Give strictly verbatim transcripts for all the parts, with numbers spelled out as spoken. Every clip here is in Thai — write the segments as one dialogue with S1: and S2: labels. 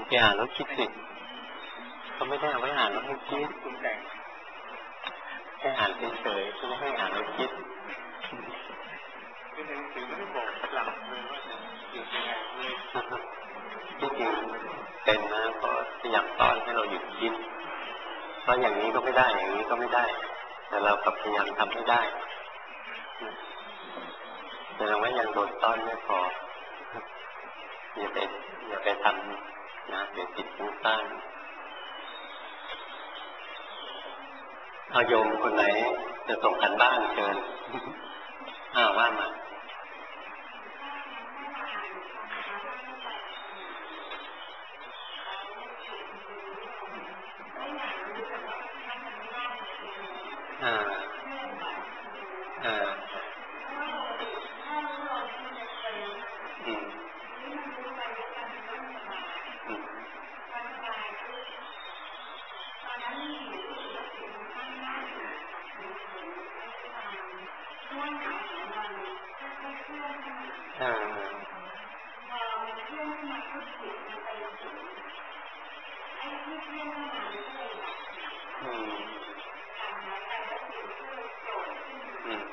S1: ไปอ่านแล้วคิดสิเขาไม่ได้เอาไว้อ่านแล้วให้คิดแค่อ่านเฉยๆไม่ให้อ่านแล้วคิด
S2: คือหนังสือไม่ได้บอกหลักเลยว่าจะอยู่ยังไงเลย
S1: ที่จริงเป็นนะเพราะพยายามต้อนให้เราหยุดคิดเพราะอย่างนี้ก็ไม่ได้อย่างนี้ก็ไม่ได้แต่เราพยายามทำให้ได้แต่เราไม่ยังโดนต้อนไม่พออย่าไปอย่าไปทำนะเดี๋ยวจิตฟุ้งซ่านเอาโยมคนไหนจะส่งกันบ้านเชิญอ้าวว่ามาอ่าอ่าอืมอืมอ่าอืมอืม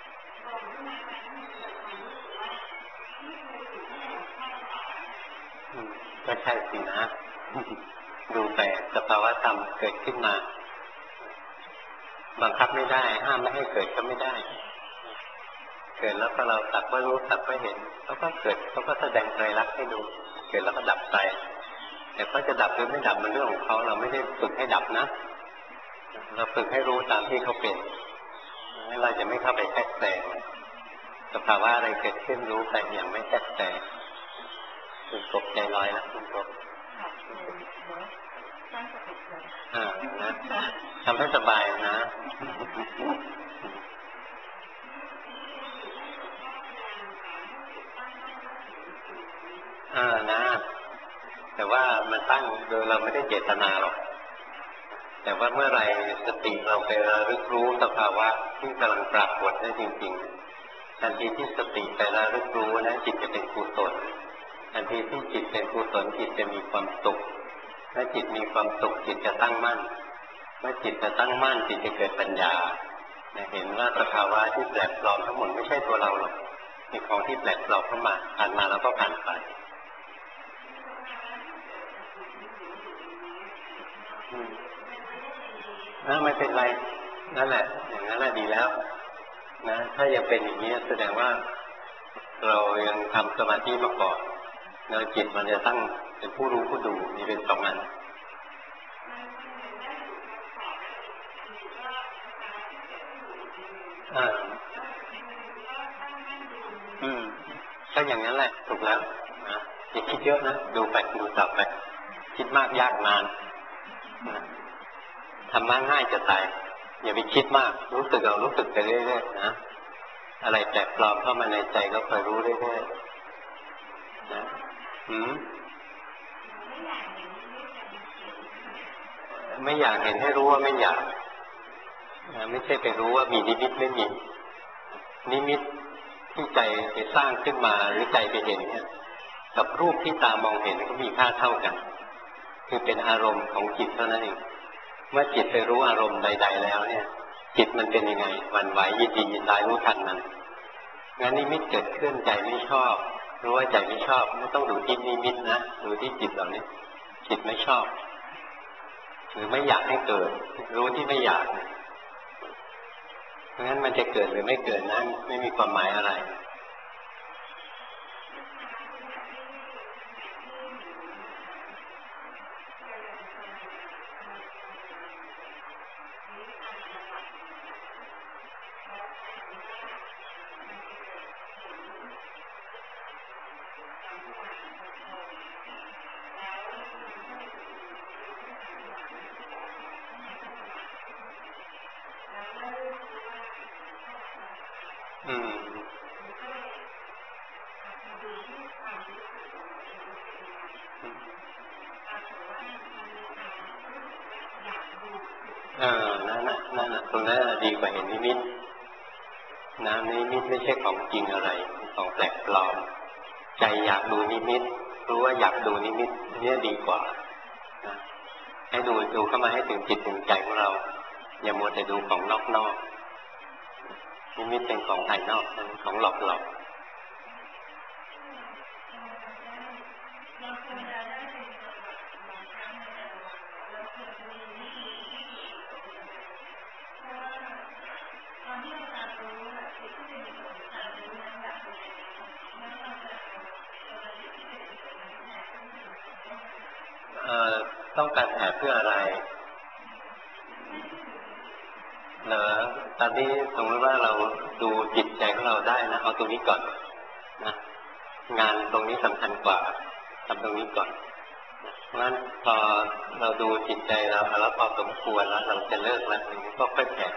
S1: ก็ใช่สินะดูแต่สภาวะธรรมเกิดขึ้นมาบังคับไม่ได้ห้ามไม่ให้เกิดก็ไม่ได้เกิดแล้วก็เราสักว่ารู้สักว่าเห็นเขาก็เกิดเขาก็แสดงไตรลักษณ์ให้ดูเกิดแล้วก็ดับไปแต่เขาจะดับหรือไม่ดับมันเรื่องของเขาเราไม่ได้ฝึกให้ดับนะเราฝึกให้รู้ตามที่เขาเป็นเราจะไม่เข้าไปแทรกแซงสภาวะอะไรเกิดขึ้นรู้ไปอย่างไม่แทรกแซงคุณกบใจลอยนะคุณกบอ่านะทำให้สบายนะอ่านะแต่ว่ามันตั้งโดยเราไม่ได้เจตนาหรอกแต่ว่าเมื่อไรสติเราไประลึกรู้สภาวะที่กำลังปรากฏได้จริงๆทันทีที่สติไประลึกรู้นะจิตจะเป็นกุศลทันทีที่จิตเป็นกุศลจิตจะมีความสุขเมื่อจิตมีความสุขจิตจะตั้งมั่นเมื่อจิตจะตั้งมั่นจิตจะเกิดปัญญาเห็นว่าสภาวะที่แปลกปลอมทั้งหมดไม่ใช่ตัวเราหรอกมีของที่แปลกปลอมเข้ามาผ่านมาแล้วก็ผ่านไปนะไม่เป็นไรนั่นแหละอย่างนั้นแหละดีแล้วนะถ้ายังเป็นอย่างนี้แสดงว่าเรายังทำสมาธิมาก่อนแล้วจิตมันจะตั้งเป็นผู้รู้ผู้ดูนี่เป็นสองอันอ่าอืมก็อย่างนั้นแหละถูกแล้วนะอย่าคิดเยอะนะดูไปดูต่อไปคิดมากยากนานนะทำมากง่ายจะตายอย่าไปคิดมากรู้สึกเอารู้สึกไปเรื่อยๆนะอะไรแปลกปลอมเข้ามาในใจก็คอยรู้เรื่อยๆนะหืมไม่อยากเห็นให้รู้ว่าไม่อยากนะไม่ใช่ไปรู้ว่ามีนิมิตไม่มีนิมิตที่ใจไปสร้างขึ้นมาหรือใจไปเห็นเนี่ยกับรูปที่ตามองเห็นก็มีค่าเท่ากันคือเป็นอารมณ์ของจิตเท่านั้นเองเมื่อจิตไปรู้อารมณ์ใดๆแล้วเนี่ยจิตมันเป็นยังไงหวั่นไหวยินดียินร้ายรู้ทันมันงั้นนิมิตเกิดขึ้นใจไม่ชอบรู้ว่าใจไม่ชอบไม่ต้องดูที่นิมิตนะดูที่จิตเหล่านี้จิตไม่ชอบหรือไม่อยากให้เกิดรู้ที่ไม่อยากเพราะงั้นมันจะเกิดหรือไม่เกิดนั้นไม่มีความหมายอะไรอืมเออนั่นน่ะนั่นน่ะตรงนั้นดีกว่าเห็นนิมิตนะนิมิตไม่ใช่ของจริงอะไรของแปลกปลอมใจอยากดูนิมิตรู้ว่าอยากดูนิมิตเนี่ยดีกว่านะให้ดูดูเข้ามาให้ถึงจิตถึงใจของเราอย่ามัวแต่ดูของนอกๆนิมิตเป็นของภายนอกของหลอกๆต้องการแผ่เพื่ออะไรเหรอตอนนี้สมมติว่าเราดูจิตใจของเราได้นะเอาตรงนี้ก่อนนะงานตรงนี้สำคัญกว่าทำตรงนี้ก่อนเพราะฉะนั้นพอเราดูจิตใจเราแล้วพอสมควรแล้วเราจะเลิกแล้วอย่างนี้ก็ค่อยแผ่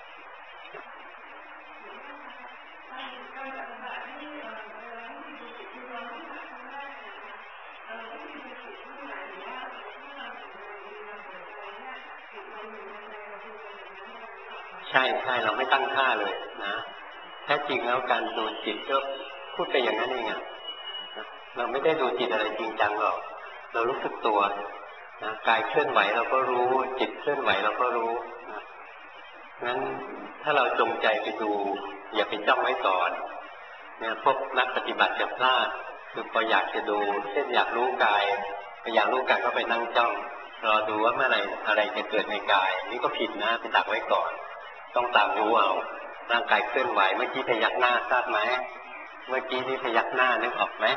S1: ใช่ใช่เราไม่ตั้งท่าเลยนะแท้จริงแล้วการดูจิตก็พูดไปอย่างนั้นเองอ่ะเราไม่ได้ดูจิตอะไรจริงจังหรอกเรารู้สึกตัวนะกายเคลื่อนไหวเราก็รู้จิตเคลื่อนไหวเราก็รู้นะงั้นถ้าเราจงใจไปดูอย่าไปจ้องไว้ก่อนเนี่ยพวกนักปฏิบัติจะพลาดคือพออยากจะดูเช่นอยากรู้กายพออยากรู้กายก็ไปนั่งจ้องรอดูว่าเมื่อไหร่อะไรจะเกิดในกายนี่ก็ผิดนะไปดักไว้ก่อนต้องตามรู้เอาร่างกายเคลื่อนไหวเมื่อกี้พยักหน้าทราบไหมเมื่อกี้นี่พยักหน้านึกออกไหม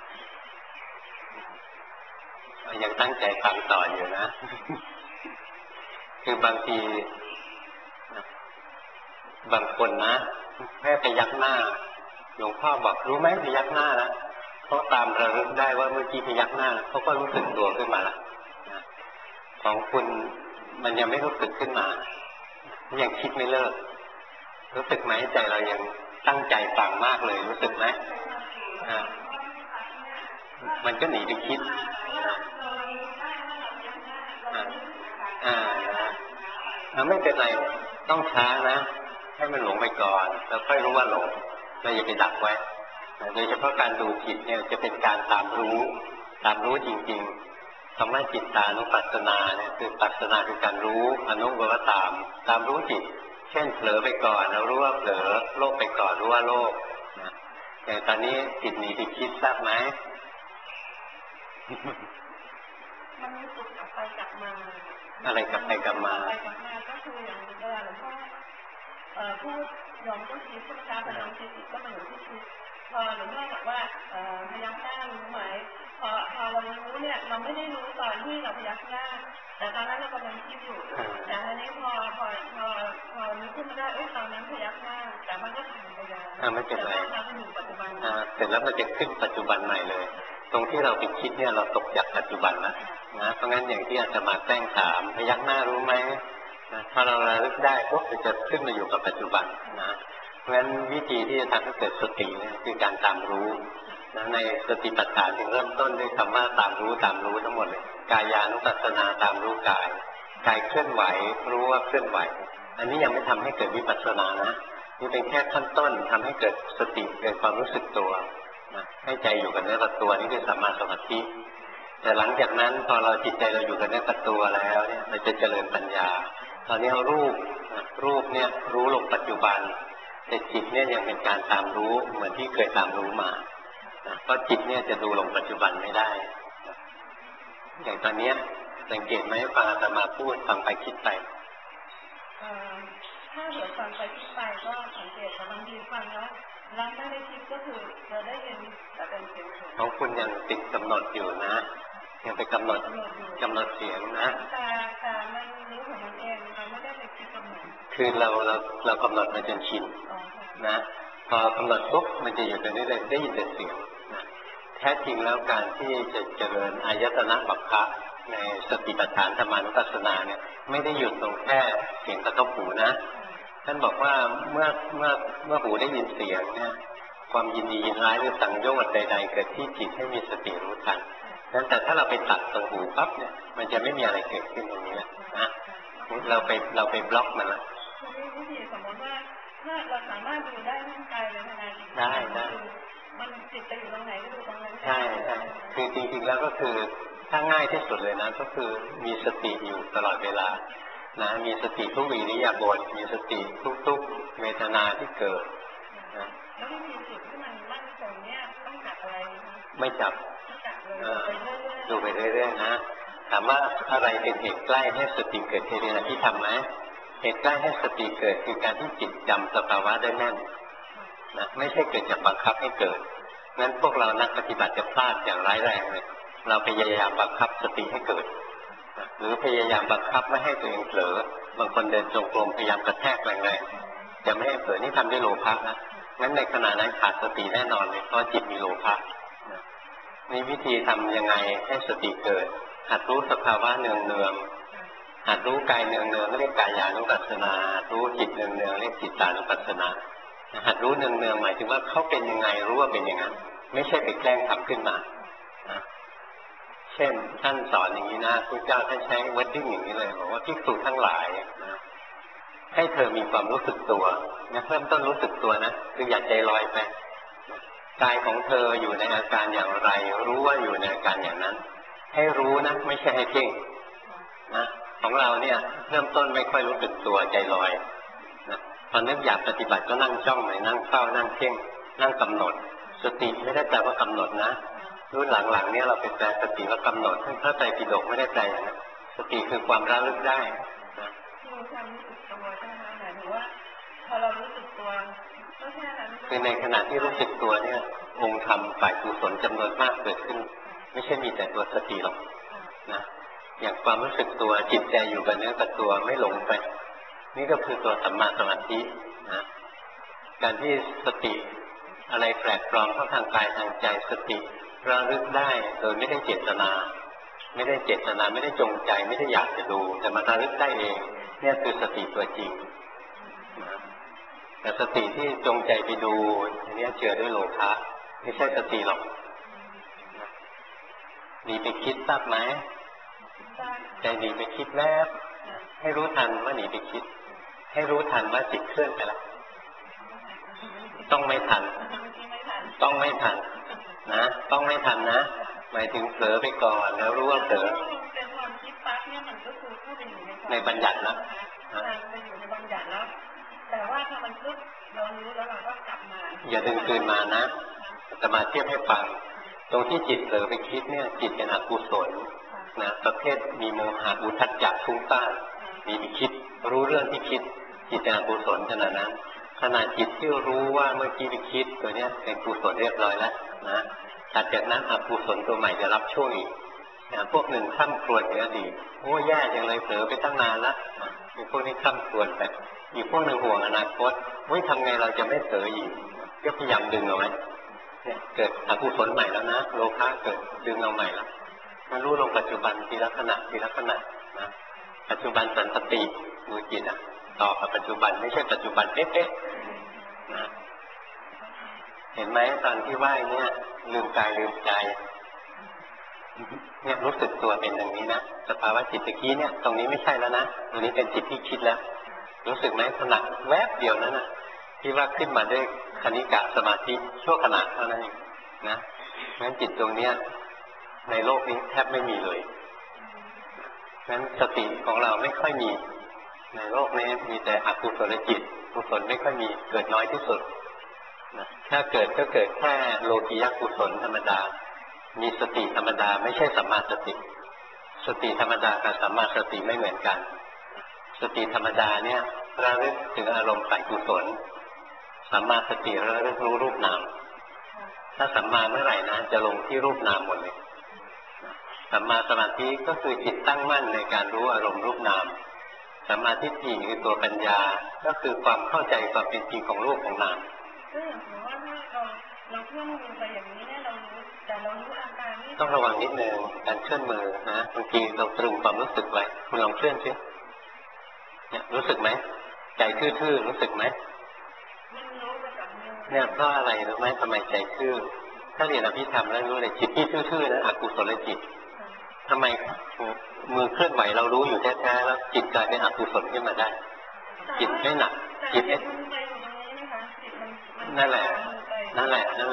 S1: ยังตั้งใจฟังต่ออยู่นะ คือบางทีบางคนนะแค่พยักหน้าหลวงพ่อบอกรู้ไหมพยักหน้าแล้วเขาตามระลึกได้ว่าเมื่อกี้พยักหน้าเขาก็รู้สึกตัวขึ้นมาละของคุณมันยังไม่รู้สึกขึ้นมายังคิดไม่เลิกรู้สึกไหมใจเรายังตั้งใจฟังมากเลยรู้สึกไหมอ่ามันก็หนีไปคิดอ่าอ่าไม่เป็นไรต้องช้านะให้มันหลงไปก่อนแล้วค่อยรู้ว่าหลงเราอย่าไปดักไว้โดยเฉพาะการดูจิตเนี่ยจะเป็นการตามรู้ตามรู้จริงๆคำว่าจิตตานุปัสสนาเนี่ยคือปัสสนาคือการรู้อนุก็ว่าตามตามรู้จิตเช่นเผลอไปก่อนเรารู้ว่าเผลอโลภไปก่อนรู้ว่าโลภนะแต่ตอนนี้จิตหนีไปคิดทราบไหม
S3: มันรู้สึกกลับไปกลับมา
S1: อะไรกลับไปกลับมา
S3: ไปกลับมาก็คืออย่างเวลาหลวงพ่อเอ่อพูดยอมก็คิดพูดการพลังจิตก็เป็นอย่างที่คิดพอหลวงพ่อบอกว่าเอ่อพยักหน้ารู้ไหมพอพอเรารู้เนี่ยเราไม่ได้รู้ตอนที่เราพยักหน้าแต่ตอนนั้นเรากำลังคิดอยู่แต่ทีนี้พอพอพอพอนึกขึ้นมาได้เอ้ยตอนนั้นพยักหน้าแต่มันก็ผ่านไปแล้ว
S1: อ่าไม่เป็นไร
S3: เราเป็นอยู่ปัจจุบัน
S1: อ่าเสร็จแล้วมันจะขึ้นปัจจุบันใหม่เลยตรงที่เราไปคิดเนี่ยเราตกจากปัจจุบันนะนะเพราะงั้นอย่างที่อาจารย์มาแจ้งถามพยักหน้ารู้ไหมนะถ้าเราระลึกได้ปุ๊บจะขึ้นมาอยู่กับปัจจุบันนะเพราะงั้นวิธีที่จะทำให้เกิดสติเนี่ยคือการตามรู้นะในสติปัฏฐานจึงเริ่มต้นด้วยคำว่าตามรู้ตามรู้ทั้งหมดเลยกายานุปัสสนาตามรู้กายกายเคลื่อนไหวรู้ว่าเคลื่อนไหวอันนี้ยังไม่ทำให้เกิดวิปัสสนานะนี่เป็นแค่ขั้นต้นทำให้เกิดสติเกิดความรู้สึกตัวนะให้ใจอยู่กับเนื้อกับตัวนี่คือสัมมาสมาธิแต่หลังจากนั้นพอเราจิตใจเราอยู่กับเนื้อกับตัวแล้วเนี่ยเราจะเจริญปัญญาตอนนี้เอารูปนะรูปเนี่ยรู้ลงปัจจุบันแต่จิตเนี่ยยังเป็นการตามรู้เหมือนที่เคยตามรู้มานะเพราะจิตเนี่ยจะดูลงปัจจุบันไม่ได้นะอย่างตอนนี้สังเกตไหมฟังอาตมาพูดฟังไปคิดไป
S3: ถ้าเดี๋ยวฟังไปคิดไปก็สังเกตแต่บางทีฟังแล้วแล้วไม่ได้คิดก็คือเราได้ยินแต่เป็นเสียง
S1: ของคุณยังติดกำหนดอยู่นะยังไปกำหนดกำหนดเสียงนะ
S3: แต่แต่มันรู้ของมันเองเราไม่ได้ไปคิดกำหนด
S1: คือเราเราเรากำหนดมาจนชินนะพอกำหนดปุ๊บมันจะอยู่ตรงนี้เลยได้ยินแต่เสียงนะแท้จริงแล้วการที่จะเจริญอายตนะบัพพะในสติปัฏฐานธรรมานุปัสสนาเนี่ยไม่ได้หยุดตรงแค่เสียงกระทบหูนะท่านบอกว่าเมื่อเมื่อเมื่อหูได้ยินเสียงเนี่ยความยินดียินร้ายหรือสังโยชน์ใดๆเกิดที่จิตให้มีสติรู้ทันนั้นแต่ถ้าเราไปตัดตรงหูปั๊บเนี่ยมันจะไม่มีอะไรเกิดขึ้นตรงนี้แหละนะเราไปเราไปบล็อกมันละ
S3: วิธีสมมติว่าถ้าเราสามารถดูได้ร่างกายเวทนาจิต
S1: ได้ได้
S3: มันจิตไปอยู่ตรงไหนก็ดูตรงนั้น
S1: ใช่ใช่คือจริงๆแล้วก็คือถ้าง่ายที่สุดเลยนะก็คือมีสติอยู่ตลอดเวลานะมีสติทุกอิริยาบถมีสติทุกๆเวทนาที่เกิด
S3: นะแล้ววิธีจิตที่มันมั่นคงเนี่ยต้องจับอะไร
S1: ไม่จับดูไปเรื่อยๆนะถามว่าอะไรเป็นเหตุใกล้ให้สติเกิดเคยเรียนที่ทำไหมเหตุใกล้ให้สติเกิดคือการที่จิตจำสภาวะได้แน่นนะไม่ใช่เกิดจากบังคับให้เกิดงั้นพวกเรานักปฏิบัติจะพลาดอย่างร้ายแรงเลยเราพยายามบังคับสติให้เกิดหรือพยายามบังคับไม่ให้ตัวเองเผลอบางคนเดินจงกรมพยายามกระแทกแรงๆจะไม่ให้เผลอนี่ทำด้วยโลภะนะงั้นในขณะนั้นขาดสติแน่นอนเลยเพราะจิตมีโลภะมีวิธีทำยังไงให้สติเกิดหัดรู้สภาวะเนืองๆหัดรู้กายเนืองๆเรียกกายานุปัสสนาหัดรู้จิตเนืองๆเรียกจิตตานุปัสสนาหัดรู้เนืองๆหมายถึงว่าเขาเป็นยังไงรู้ว่าเป็นอย่างนั้นไม่ใช่ไปแกล้งทำขึ้นมาเช่นท่านสอนอย่างนี้นะพระเจ้าท่านใช้วอร์ดดิ้งอย่างนี้เลยบอกว่าภิกษุทั้งหลายนะให้เธอมีความรู้สึกตัวนะเริ่มต้นรู้สึกตัวนะคืออย่าใจลอยไปกายของเธออยู่ในอาการอย่างไรรู้ว่าอยู่ในอาการอย่างนั้นให้รู้นะไม่ใช่ให้เพ่งนะของเราเนี่ยเริ่มต้นไม่ค่อยรู้สึกตัวใจลอยนะตอนนึกอยากปฏิบัติก็นั่งจ้องเลยนั่งเฝ้านั่งเพ่งนั่งกำหนดสติไม่ได้แปลว่ากำหนดนะรุ่นหลังๆเนี่ยเราไปแปลสติว่ากำหนดซึ่งพระไตรปิฎกไม่ได้แปลนะสติคือความระลึกได้นะ
S3: คือความรู้สึกตัวใช่ไหมหมายถึงว่าพอเรารู้สึกตัวก็แค่นั้น
S1: คือในขณะที่รู้สึกตัวเนี่ยองค์ธรรมฝ่ายกุศลจำนวนมากเกิดขึ้นไม่ใช่มีแต่ตัวสติหรอกนะอย่างความรู้สึกตัวจิตใจอยู่กับเนื้อกับตัวไม่หลงไปนี่ก็คือตัวสัมมาสมาธินะการที่สติอะไรแปลกปลอมทั้งทางกายทางใจสติระลึกได้โดยไม่ได้เจตนาไม่ได้เจตนาไม่ได้จงใจไม่ได้อยากจะดูแต่มันระลึกได้เองเนี่ยคือสติตัวจริงนะแต่สติที่จงใจไปดูอันนี้เจือด้วยโลภะไม่ใช่สติหรอกหนีไปคิดทราบไหมใจหนีไปคิดแล้วให้รู้ทันว่าหนีไปคิดให้รู้ทันว่าจิตเคลื่อนไปแล้วต้องไม่ทันต้องไม่ทันนะต้องไม่ทันนะหมายถึงเผลอไปก่อนแล้วรู้ว่าเผลอในบัญญัติแล้ว
S3: มันอยู่ในบัญญัติแล้วแต่ว่าถ้ามันคึกเรารู้แล้วเราก็กลับมา
S1: อย่าดึงคืนมานะจะมาเทียบให้ฟังตรงที่จิตเผลอไปคิดเนี่ยจิตเป็นอกุศลนะประเภทมีโมหะอุทธัจจะฟุ้งซ่านมีไปคิดรู้เรื่องที่คิดจิตเป็นอกุศลขนาดนั้นขณะจิตที่รู้ว่าเมื่อกี้ไปคิดตัวเนี้ยเป็นกุศลเรียบร้อยแล้วนะถัดจากนั้นอกุศลตัวใหม่จะรับช่วงอีกนะพวกหนึ่งข้ามครวญในอดีตโอ้แย่จังเลยเผลอไปตั้งนานแล้วมีพวกนี้ข้ามครวญไปอีกพวกหนึ่งห่วงอนาคตเฮ้ยทำไงเราจะไม่เผลออีกก็พยายามดึงเอาไว้เนี่ยเกิดอกุศลใหม่แล้วนะโลภะเกิดดึงเอาใหม่แล้วมันรู้ลงปัจจุบันทีละขณะทีละขณะนะปัจจุบันสันติดูจิตอ่ะต่อกับปัจจุบันไม่ใช่ปัจจุบันเป๊ะๆนะเห็นไหมตอนที่ไหว้เนี่ยลืมกายลืมใจเนี่ยรู้สึกตัวเป็นอย่างนี้นะสภาวะจิตตะกี้เนี่ยตรงนี้ไม่ใช่แล้วนะตรงนี้เป็นจิตที่คิดแล้วรู้สึกไหมขณะแวบเดียวนั้นนะที่ว่าขึ้นมาด้วยคณิกะสมาธิชั่วขณะเท่านั้นเองนะงั้นจิตตรงเนี้ยในโลกนี้แทบไม่มีเลยงั้นสติของเราไม่ค่อยมีในโลกนี้มีแต่อกุศลจิตกุศลไม่ค่อยมีเกิดน้อยที่สุดนะถ้าเกิดก็เกิดแค่โลกียกุศลธรรมดามีสติธรรมดาไม่ใช่สัมมาสติสติธรรมดากับสัมมาสติไม่เหมือนกันสติธรรมดาเนี่ยระลึกถึงอารมณ์ฝ่ายกุศลสัมมาสติระลึกรู้รูปนามถ้าสัมมาเมื่อไหร่นะจะลงที่รูปนามหมดเลยสัมมาสมาธิก็คือจิตตั้งมั่นในการรู้อารมณ์รูปนามสัมมาทิฏฐิคือตัวปัญญาก็คือความเข้าใจความเป็นจริงของรูปของนาม
S3: ก็อย่างสมมติว่าถ้าเราเราเคลื่อนมือไปอย่างนี้เนี่ยเรารู้แต่เรารู้อาการนี้
S1: ต้องระวังนิดนึงการเคลื่อนมือนะบางทีเราตรึงความรู้สึกไว้คุณลองเคลื่อนสิเนี่ยรู้สึกไหมใจทื่อๆรู้สึกไหมเนี่ยเพราะอะไรรู้ไหมทำไมใจทื่อถ้าเรียนอภิธรรมแล้วรู้เลยจิตที่ทื่อๆนั้นอกุศลจิตทำไมมือเคลื่อนไหวเรารู้อยู่แท้ๆแล้วจิตกลายเป็นอกุศลขึ้นมาได้จิตไม่หนักจิตนั่นแหละนั่นแหละนั่นแหละ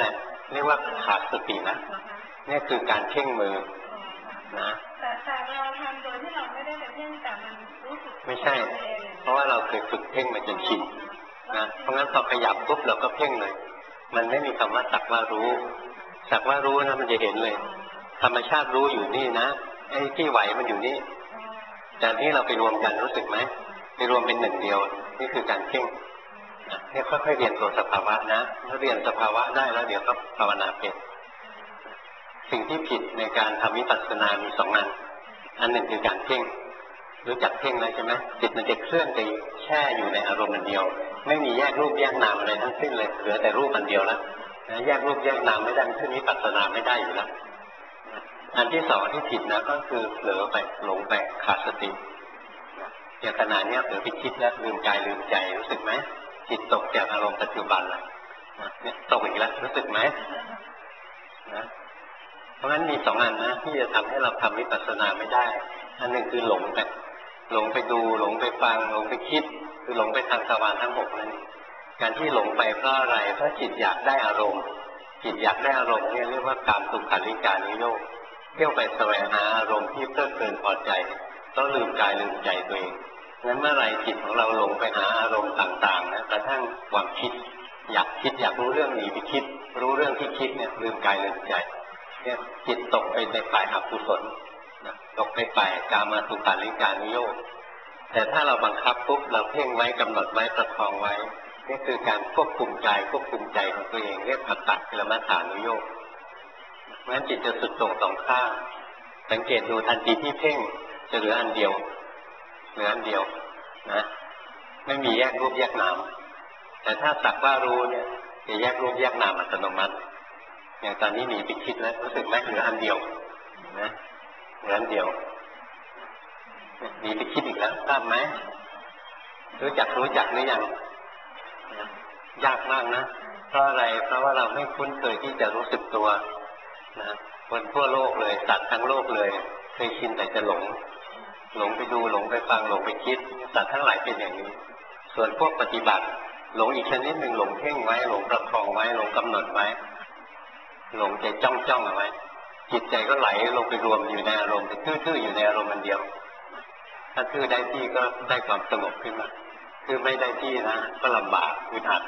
S1: เรียกว่าขาดสตินะนี่คือการเพ่งมือนะ
S3: แต่แต่เราทำโดยที่เราไม่ได้ไปเพ่งแต่มันรู้สึก
S1: ไม่ใช่เพราะว่าเราเคยฝึกเพ่งมาจนชินนะเพราะงั้นพอขยับปุ๊บเราก็เพ่งเลยมันไม่มีคำว่าสักว่ารู้สักว่ารู้นะมันจะเห็นเลยธรรมชาติรู้อยู่นี่นะไอ้ที่ไหวมันอยู่นี่แต่ที่เราไปรวมกันรู้สึกไหมไปรวมเป็นหนึ่งเดียวนี่คือการเพ่งนี่ค่อยๆเรียนตัวสภาวะนะถ้าเรียนสภาวะได้แล้วเดี๋ยวก็ภาวนาเป็นสิ่งที่ผิดในการทำวิปัสสนามีสองอันอันหนึ่งคือการเพ่งรู้จักเพ่งแล้วใช่ไหมจิตมันจะเคลื่อนไปแช่อยู่ในอารมณ์อันเดียวไม่มีแยกรูปแยกนามอะไรทั้งสิ้นเลยเหลือแต่รูปอันเดียวแล้วแยกรูปแยกนามไม่ได้ขึ้นวิปัสสนาไม่ได้อยู่แล้วอันที่สองที่ผิดนะก็คือเผลอไปหลงไปขาดสติอย่างขณะนี้เผลอไปคิดแล้วลืมกายลืมใจรู้สึกไหมจิตตกจากอารมณ์ปัจจุบันแล้วเนี่ยตกอีกแล้วรู้สึกไหมนะเพราะฉะนั้นมีสองอันนะที่จะทำให้เราทำวิปัสสนาไม่ได้อันหนึ่งคือหลงไปหลงไปดูหลงไปฟังหลงไปคิดคือหลงไปทางทวารทั้งหกนั่นการที่หลงไปเพราะอะไรเพราะจิตอยากได้อารมณ์จิตอยากได้อารมณ์เนี่ยเรียกว่ากามสุขันธิกานิโยคเที่ยวไปแสวงหาอารมณ์ที่เพลิดเพลินพอใจต้องลืมกายลืมใจตัวเองงั้นเมื่อไรจิตของเราหลงไปหาอารมณ์ต่างๆนะกระทั่งความคิดอยากคิดอยากรู้เรื่องหนีไปคิดรู้เรื่องที่คิดเนี่ยลืมกายลืมใจเนี่ยจิตตกไปในฝ่ายอกุศลตกไปฝ่ายกามสุขันธิกานิโยคแต่ถ้าเราบังคับปุ๊บเราเพ่งไว้กำหนดไว้ประคองไว้นี่คือการควบคุมกายควบคุมใจของตัวเองเรียกอัตตกิลมัฏฐานุโยคเพราะฉะนั้นจิตจะสุดโต่งสองข้างสังเกตดูทันทีที่เพ่งจะเหลืออันเดียวเหลืออันเดียวนะไม่มีแยกรูปแยกนามแต่ถ้าสักว่ารู้เนี่ยจะแยกรูปแยกนามอัตโนมัติอย่างตอนนี้หนีไปคิดแล้วรู้สึกไหมเหลืออันเดียวนะเหลืออันเดียวหนีไปคิดอีกแล้วทราบไหมรู้จักรู้จักหรือยังยากมากนะเพราะอะไรเพราะว่าเราไม่คุ้นเคยที่จะรู้สึกตัวนะคนทั่วโลกเลยสัตว์ทั้งโลกเลยเคยชินแต่จะหลงหลงไปดูหลงไปฟังหลงไปคิดสัตว์ทั้งหลายเป็นอย่างนี้ส่วนพวกปฏิบัติหลงอีกชนิดหนึ่งหลงเพ่งไว้หลงประคองไว้หลงกำหนดไว้หลงใจจ้องจ้องเอาไว้จิตใจก็ไหลลงไปรวมอยู่ในอารมณ์ทื่อๆอยู่ในอารมณ์มันเดียวถ้าทื่อได้ที่ก็ได้ความสงบขึ้นมาคือไม่ได้ที่นะก็ลำบากอึดอัด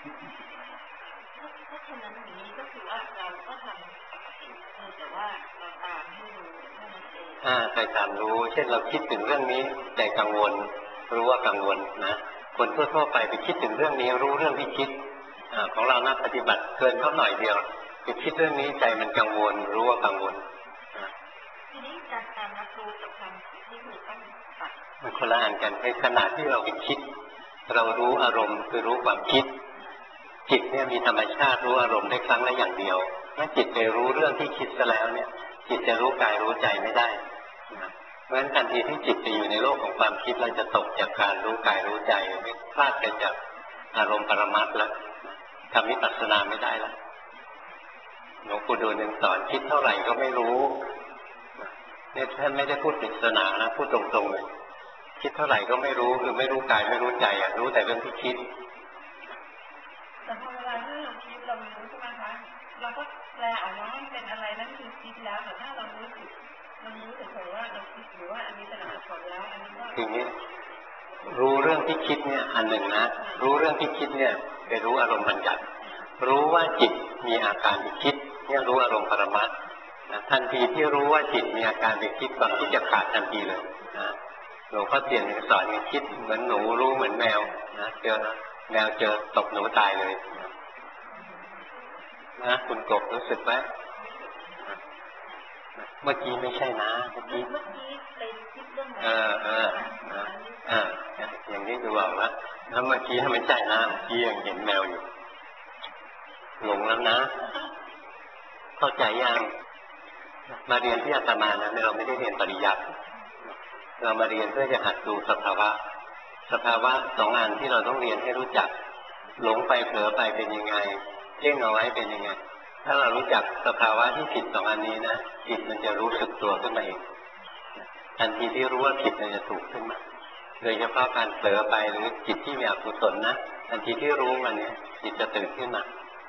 S3: เพราะฉะนั้นอย่างนี้ก็คือว่าเราก็ทำปกติแต่ว่าเราตามให้รู้เท่านั้นเอง
S1: อ่าใจตามรู้เช่นเราคิดถึงเรื่องนี้ใจกังวลรู้ว่ากังวลนะคนทั่วๆไปไปคิดถึงเรื่องนี้รู้เรื่องที่คิดอ่าของเรานักปฏิบัติเกินเขาหน่อยเดียวไปคิดเรื่องนี้ใจมันกังวลรู้ว่ากังวล
S3: ทีนี้การตามรับรู้กับความคิดนี่คือต้องตัด
S1: มันคนละอันกันในขณะที่เราไปคิดเรารู้อารมณ์คือรู้ความคิดจิตเนี่ยมีธรรมชาติรู้อารมณ์ได้ครั้งละอย่างเดียวถ้าจิตไปรู้เรื่องที่คิดซะแล้วเนี่ยจิตจะรู้กายรู้ใจไม่ได้เพราะฉะนั้นทันทีที่จิตไปอยู่ในโลกของความคิดเราจะตกจากการรู้กายรู้ใจไม่พลาดไปจากอารมณ์ปรมัตถ์แล้วทำวิปัสสนาไม่ได้แล้วหลวงปู่ดูลยังสอนคิดเท่าไหร่ก็ไม่รู้เนี่ยท่านไม่ได้พูดปริศนานะพูดตรงๆเลยคิดเท่าไหร่ก็ไม่รู้คือไม่รู้กายไม่รู้ใจอ่ะรู้แต่เรื่องที่คิด
S3: แต่พอเวลาที่เราคิดเรารู้ใช่ไหมคะเราก็แปลออกมาให้เป็นอะไรนั่นคือคิดแล้วแต่ถ้าเรารู้สึกเรารู้เฉยๆว่าเราคิดหรือว่าอันนี้เป็นอกุศลแล้วอันนี้ก็
S1: ทีนี้รู้เรื่องที่คิดเนี่ยอันหนึ่งนะรู้เรื่องที่คิดเนี่ยไปรู้อารมณ์บัญญัติรู้ว่าจิตมีอาการไปคิดเนี่ยรู้อารมณ์ปรมัตถ์ทันทีที่รู้ว่าจิตมีอาการไปคิดความคิดจะขาดทันทีเลยนะหลวงพ่อเตียนสอนให้คิดเหมือนหนูรู้เหมือนแมวนะเจอแมวเจอตกหนูตายเลยนะคุณกบรู้สึกไหมเมื่อกี้ไม่ใช่นะเมื่อกี้
S3: เมื่อกี้เป็นคิดเรื่อง
S1: เออเออเอออย่างนี้ดูบอกว่าถ้าเมื่อกี้ถ้าไม่ใช่นะเมื่อกี้ยังเห็นแมวอยู่หลงแล้วนะเข้าใจยังมาเรียนที่อาตมานะเราไม่ได้เรียนปริยัติเรามาเรียนเพื่อจะหัดดูสภาวะสภาวะสองอันที่เราต้องเรียนให้รู้จักหลงไปเผลอไปเป็นยังไงเพ่งเอาไว้เป็นยังไงถ้าเรารู้จักสภาวะที่ผิดสองอันนี้นะจิตมันจะรู้สึกตัวขึ้นมาเองทันทีที่รู้ว่าผิดมันจะถูกขึ้นมาโดยเฉพาะการเผลอไปหรือจิตที่มีอกุศลนะทันทีที่รู้มันเนี่ยจิตจะตื่นขึ้นมา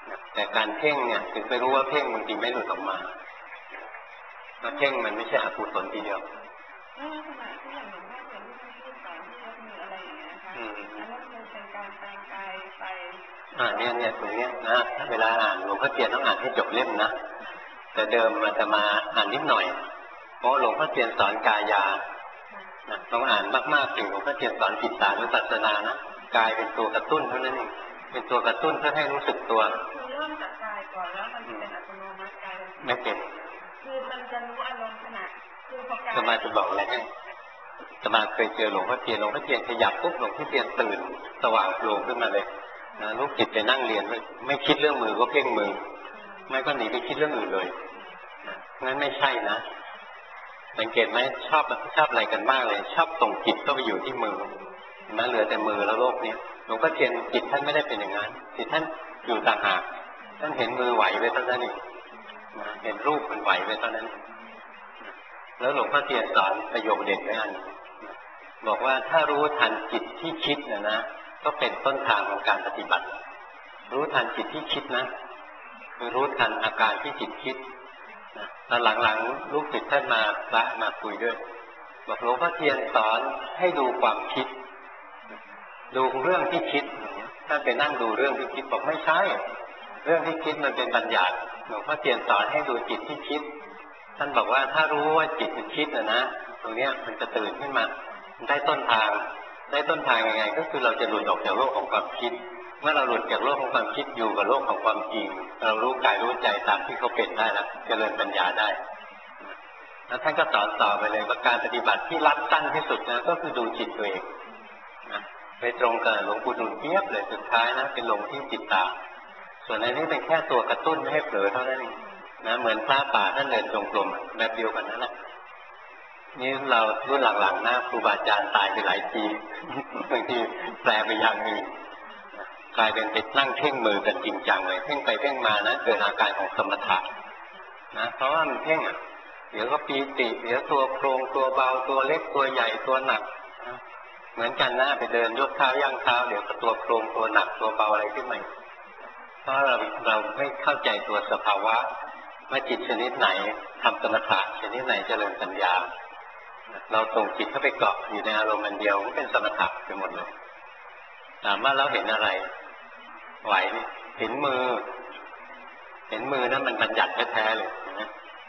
S1: แต่การเพ่งเนี่ยถึงไปรู้ว่าเพ่งบางทีไม่หลุดออกมาแล้วเพ่งมันไม่ใช่อกุศลทีเดียว
S3: แล้วลักษณะที่อย่างหลวงพ่อเขียนที่ท่านพูดสอนที่ยกมืออะไรอย่างเงี้ยค่ะแล้วมันเป็นการตามกายไป
S1: อ่าเนี่ยเนี่ยตรงเนี้ยนะเวลาอ่านหลวงพ่อเทียนต้องอ่านให้จบเล่มนะแต่เดิมมันจะมาอ่านนิดหน่อยเพราะหลวงพ่อเทียนสอนกายาต้องอ่านมากๆถึงหลวงพ่อเทียนสอนจิตตานุปัสสนานะกายเป็นตัวกระตุ้นเท่านั้นเองเป็นตัวกระตุ้นเพื่อให้รู้สึกตัว
S3: คือเริ่มจากกายก่อนแล้วมันจะเป็นอัตโนมัติกาย
S1: ไม่เป็น
S3: คือมันจะรู้อารมณ์ขณะคือพอกาย
S1: สมาจะบอกอะไรให้สมาเคยเจอหลวงพ่อเทียนหลวงพ่อเทียนขยับปุ๊บหลวงพ่อเทียนตื่นสว่างโปร่งขึ้นมาเลยนะลูกจิตไปนั่งเรียนไม่ไม่คิดเรื่องมือก็เพ่งมือไม่ก็หนีไปคิดเรื่องอื่นเลยงั้นไม่ใช่นะสังเกตไหมชอบชอบอะไรกันมากเลยชอบส่งจิตเข้าไปอยู่ที่มือมันเหลือแต่มือแล้วโลกนี้หลวงพ่อเทียนจิตท่านไม่ได้เป็นอย่างนั้นจิตท่านอยู่ต่างหากท่านเห็นมือไหวไปเท่านั้นเองเห็นรูปมันไหวไปเท่านั้นแล้วหลวงพ่อเทียนสอนประโยคเด็ดไว้อันบอกว่าถ้ารู้ทันจิตที่คิดนะนะก็เป็นต้นทางของการปฏิบัติรู้ทันจิตที่คิดนะคือรู้ทันอาการที่จิตคิดนะตอนหลังๆลูกศิษย์ท่านมาพระมาคุยด้วยบอกหลวงพ่อเทียนสอนให้ดูความคิดดูเรื่องที่คิดท่านไปนั่งดูเรื่องที่คิดบอกไม่ใช่เรื่องที่คิดมันเป็นบัญญัติหลวงพ่อเทียนสอนให้ดูจิตที่คิดท่านบอกว่าถ้ารู้ว่าจิตมันคิดนะนะตรงเนี้ยมันจะตื่นขึ้นมาได้ต้นทางได้ต้นทางยังไงก็คือเราจะหลุดออกจากโลกของความคิดเมื่อเราหลุดจากโลกของความคิดอยู่กับโลกของความจริงเรารู้กายรู้ใจตามที่เขาเป็นได้แล้วเจริญปัญญาได้แล้วท่านก็สอนต่อไปเลยว่าการปฏิบัติที่รัดสั้นที่สุดนะก็คือดูจิตตัวเองนะไปตรงกับหลวงปู่ดูลเทียบเลยสุดท้ายนะเป็นลงที่จิตตาส่วนในนี้เป็นแค่ตัวกระตุ้นไม่ให้เผลอเท่านั้นเองนะเหมือนพระป่าท่านเดินจงกรมแบบเดียวกันนั่นแหละนี่เรารุ่นหลังๆนะครูบาอาจารย์ตายไปหลายปีบางทีแปลไปอย่างหนึ่งกลายเป็นไปนั่งเพ่งมือกันจริงจังเลยเพ่งไปเพ่งมานะเกิดอาการของสมถะนะเพราะว่ามันเพ่งอ่ะเดี๋ยวก็ปีติเดี๋ยวตัวโครงตัวเบาตัวเล็กตัวใหญ่ตัวหนักเหมือนกันนะไปเดินยกเท้าย่างเท้าเดี๋ยวก็ตัวโครงตัวหนักตัวเบาอะไรขึ้นมาเพราะเราเราไม่เข้าใจตัวสภาวะว่าจิตชนิดไหนทำสมถะชนิดไหนเจริญปัญญาเราส่งจิตเข้าไปเกาะอยู่ในอารมณ์อันเดียวมันเป็นสมถะไปหมดเลยถามว่าเราเห็นอะไรไหวเห็นมือเห็นมือนั้นมันบัญญัติแท้ๆเลยนะ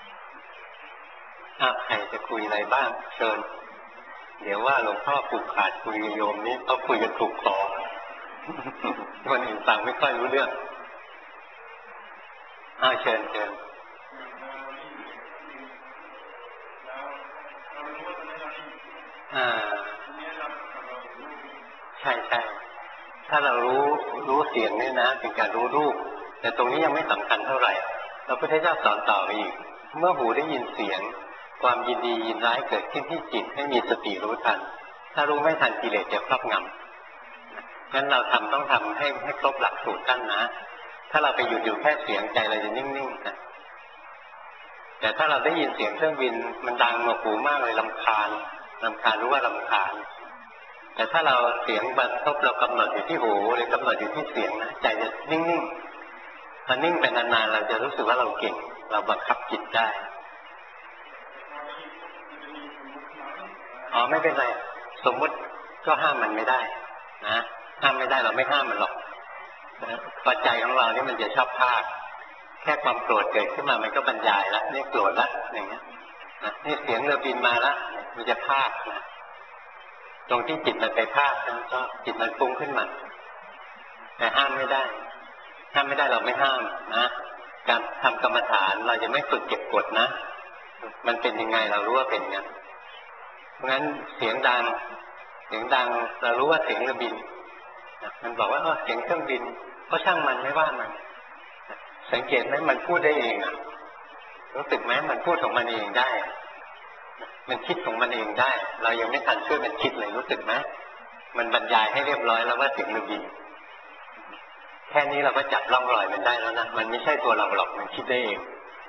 S1: ถ้าใครจะคุยอะไรบ้างเชิญเดี๋ยวว่าหลวงพ่อผูกขาดคุยกับโยมนี้เขาคุยกันถูกคอคนอื่นฟังไม่ค่อยรู้เรื่องอ้าวเชิญเชิญอ่าใช่ใช่ถ้าเรารู้รู้เสียงนี่นะเป็นการรู้รูปแต่ตรงนี้ยังไม่สำคัญเท่าไหร่พระพุทธเจ้าสอนต่อไปอีกเมื่อหูได้ยินเสียงความยินดียินร้ายเกิดขึ้นที่จิตให้มีสติรู้ทันถ้ารู้ไม่ทันกิเลสจะครอบงำงั้นเราทำต้องทำให้ให้ครบหลักสูตรท่านนะถ้าเราไปหยุดอยู่แค่เสียงใจเราจะนิ่งๆนะแต่ถ้าเราได้ยินเสียงเครื่องบินมันดังมาหูมากเลยรำคาญรำคาญรู้ว่ารำคาญแต่ถ้าเราเสียงบรรทบเรากำหนดอยู่ที่หูหรือกำหนดอยู่ที่เสียงนะใจจะนิ่งๆพอนิ่งไปนานๆเราจะรู้สึกว่าเราเก่งเราบังคับจิตได้อ๋อไม่เป็นไรสมมุติก็ห้ามมันไม่ได้นะห้ามไม่ได้เราไม่ห้ามมันหรอกปัจจัยของเรานี่มันจะชอบพลาดแค่ความโกรธเกิดขึ้นมามันก็บรรยายแล้วนี่โกรธแล้วอย่างเงี้ยนะนี่เสียงเรือบินมาแล้วมันจะพลาดนะตรงที่จิตมันไปพลาดนั้นก็จิตมันฟุ้งขึ้นมาแต่ห้ามไม่ได้ห้ามไม่ได้เราไม่ห้ามนะการทำกรรมฐานเราจะไม่ฝึกเก็บกดนะมันเป็นยังไงเรารู้ว่าเป็นยังไงเพราะงั้นเสียงดังเสียงดังเรารู้ว่าเสียงเรือบินมันบอกว่าเออเสียงเครื่องบินก็ช่างมันไม่ว่ามันสังเกตไหมมันพูดได้เองอ่ะรู้สึกไหมมันพูดของมันเองได้มันคิดของมันเองได้เรายังไม่ทันช่วยมันคิดเลยรู้สึกไหมมันบรรยายให้เรียบร้อยแล้วว่าเสียงเรือบินแค่นี้เราก็จับร่องรอยมันได้แล้วนะมันไม่ใช่ตัวเราหรอกมันคิดได้เอง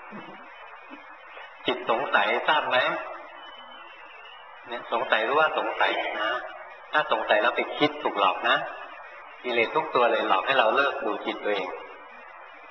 S1: จิตสงสัยทราบไหมเนี่ยสงสัยรู้ว่าสงสัยนะถ้าสงสัยแล้วไปคิดถูกหลอกนะกิเลสทุกตัวเลยหลอกให้เราเลิกดูจิตตัวเอง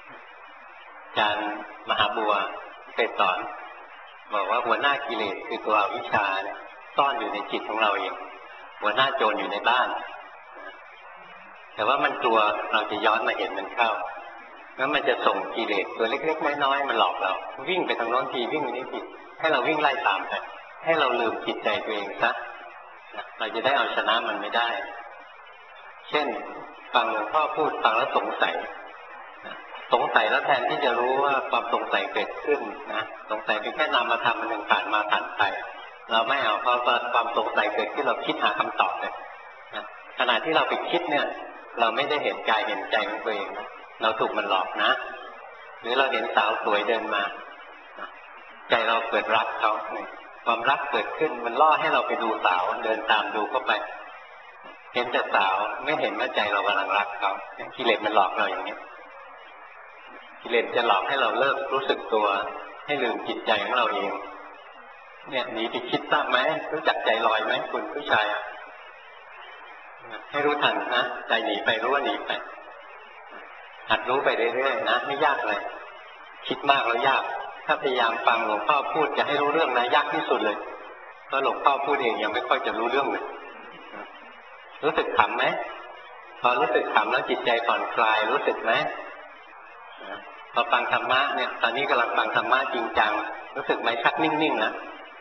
S1: อาจารย์มหาบัวเคยสอนบอกว่าหัวหน้ากิเลสคือตัวอวิชชาเนี่ยซ่อนอยู่ในจิตของเราเองหัวหน้าโจรอยู่ในบ้านแต่ว่ามันกลัวเราจะย้อนมาเห็นมันเข้าแล้วมันจะส่งกิเลสตัวเล็กๆน้อยๆมันหลอกเราวิ่งไปทางโน้นทีวิ่งไปนี้ทีให้เราวิ่งไล่ตามไปให้เราลืมจิตใจตัวเองซะเราจะได้เอาชนะมันไม่ได้เช่นฟังหลวงพ่อพูดฟังแล้วสงสัยสงสัยแล้วแทนที่จะรู้ว่าความสงสัยเกิดขึ้นนะสงสัยเป็นแค่นามธรรมมันหนึ่งผ่านมาผ่านไปเราไม่เอาเพราะความสงสัยเกิดขึ้นเราคิดหาคำตอบเลยนะขณะที่เราไปคิดเนี่ยเราไม่ได้เห็นกายเห็นใจของตัวเองนะเราถูกมันหลอกนะหรือเราเห็นสาวสวยเดินมาใจเราเกิดรักเขาความรักเกิดขึ้นมันล่อให้เราไปดูสาวเดินตามดูเข้าไปเห็นแต่สาวไม่เห็นว่าใจเรากำลังรักเขากิเลสมันหลอกเราอย่างนี้กิเลสจะหลอกให้เราเลิกรู้สึกตัวให้ลืมจิตใจของเราเองเนี่ยหนีไปคิดทราบไหมรู้จักใจลอยไหมคุณผู้ชายให้รู้ทันนะใจหนีไปรู้ว่าหนีไปหัดรู้ไปเรื่อยๆนะไม่ยากเลยคิดมากแล้วยากถ้าพยายามฟังหลวงพ่อพูดจะให้รู้เรื่องนะยากที่สุดเลยเพราะหลวงพ่อพูดเองยังไม่ค่อยจะรู้เรื่องเลยรู้สึกขำไหมพอรู้สึกขำแล้วจิตใจผ่อนคลายรู้สึกไหมพอฟังธรรมะเนี่ยตอนนี้กำลังฟังธรรมะจริงจังรู้สึกไหมชักนิ่งๆนะ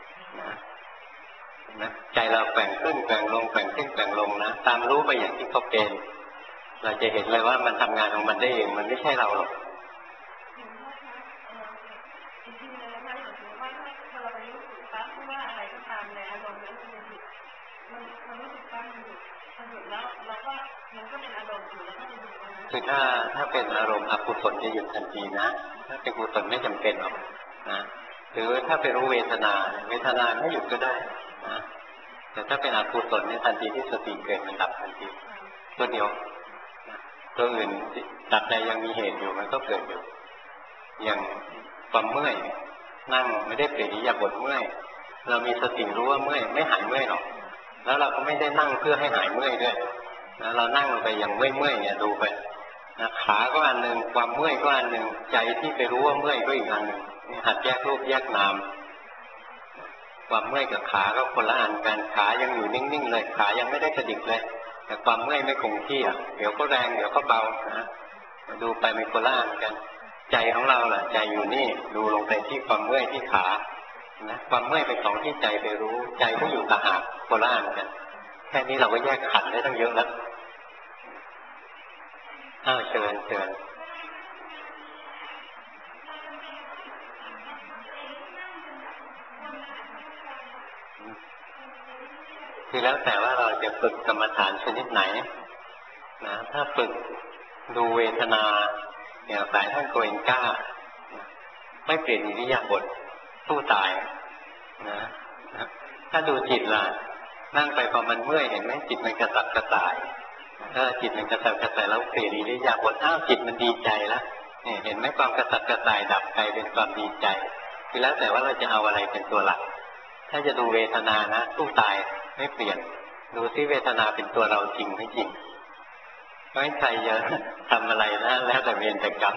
S1: นะใจเราแกว่งขึ้นแกว่งลงแกว่งขึ้นแกว่งลงนะตามรู้ไปอย่างที่เขาเป็นเราจะเห็นเลยว่ามันทำงานของมันได้เองมันไม่ใช่เราหรอกคือถ้าถ้าเป็นอารมณ์อกุศลจะหยุดทันทีนะถ้าเป็นกุศลไม่จำเป็นหรอกนะหรือถ้าไปรู้เวทนาเวทนาไม่หยุดก็ได้นะแต่ถ้าเป็นอกุศลเนี่ยทันทีที่สติเกิดมันดับทันทีตัวเดียวตัวอื่นดับใดยังมีเหตุอยู่มันก็เกิดอยู่อย่างความเมื่อยนั่งไม่ได้เปลี่ยนอิริยาบถเมื่อยเรามีสติรู้ว่าเมื่อยไม่หายเมื่อยหรอกแล้วเราก็ไม่ได้นั่งเพื่อให้หายเมื่อยด้วยนะเรานั่งไปอย่างเมื่อยเมื่อยเนี่ยดูไปนะขาก็อันหนึ่งความเมื่อยก็อันหนึ่งใจที่ไปรู้ว่าเมื่อยก็อีกอันหนึ่งหัดแยกรูปแยกนามความเมื่อยกับขาก็คนละอันกันขายังอยู่นิ่งๆเลยขายังไม่ได้กระดิกเลยแต่ความเมื่อยไม่คงที่อ่ะเดี๋ยวก็แรงเดี๋ยวก็เบานะดูไปเป็นคนละอันกันใจของเราล่ะใจอยู่นี่ดูลงไปที่ความเมื่อยที่ขานะความเมื่อยเป็นของที่ใจไปรู้ใจก็อยู่ต่างหากคนละอันกันแค่นี้เราก็แยกขันธ์ได้ตั้งเยอะแล้วอ้าวเชิญเชิญคือแล้วแต่ว่าเราจะฝึกกรรมฐานชนิดไหนนะถ้าฝึกดูเวทนาอย่างสายท่านโกเอนก้าไม่เปลี่ยนอิริยาบถสู้ตายนะถ้าดูจิตล่ะนั่งไปพอมันเมื่อยเห็นไหมจิตมันกระสับกระส่ายถ้าจิตมันกระสับกระส่ายแล้วเปลี่ยนอิริยาบถอ้าวจิตมันดีใจแล้วเนี่ยเห็นไหมความกระสับกระส่ายดับไปเป็นความดีใจคือแล้วแต่ว่าเราจะเอาอะไรเป็นตัวหลักถ้าจะดูเวทนานะสู้ตายไม่เปลี่ยนดูที่เวทนาเป็นตัวเราจริงไม่จริงไม่ใครจะทำอะไรนะแล้วแต่เวรแต่กรรม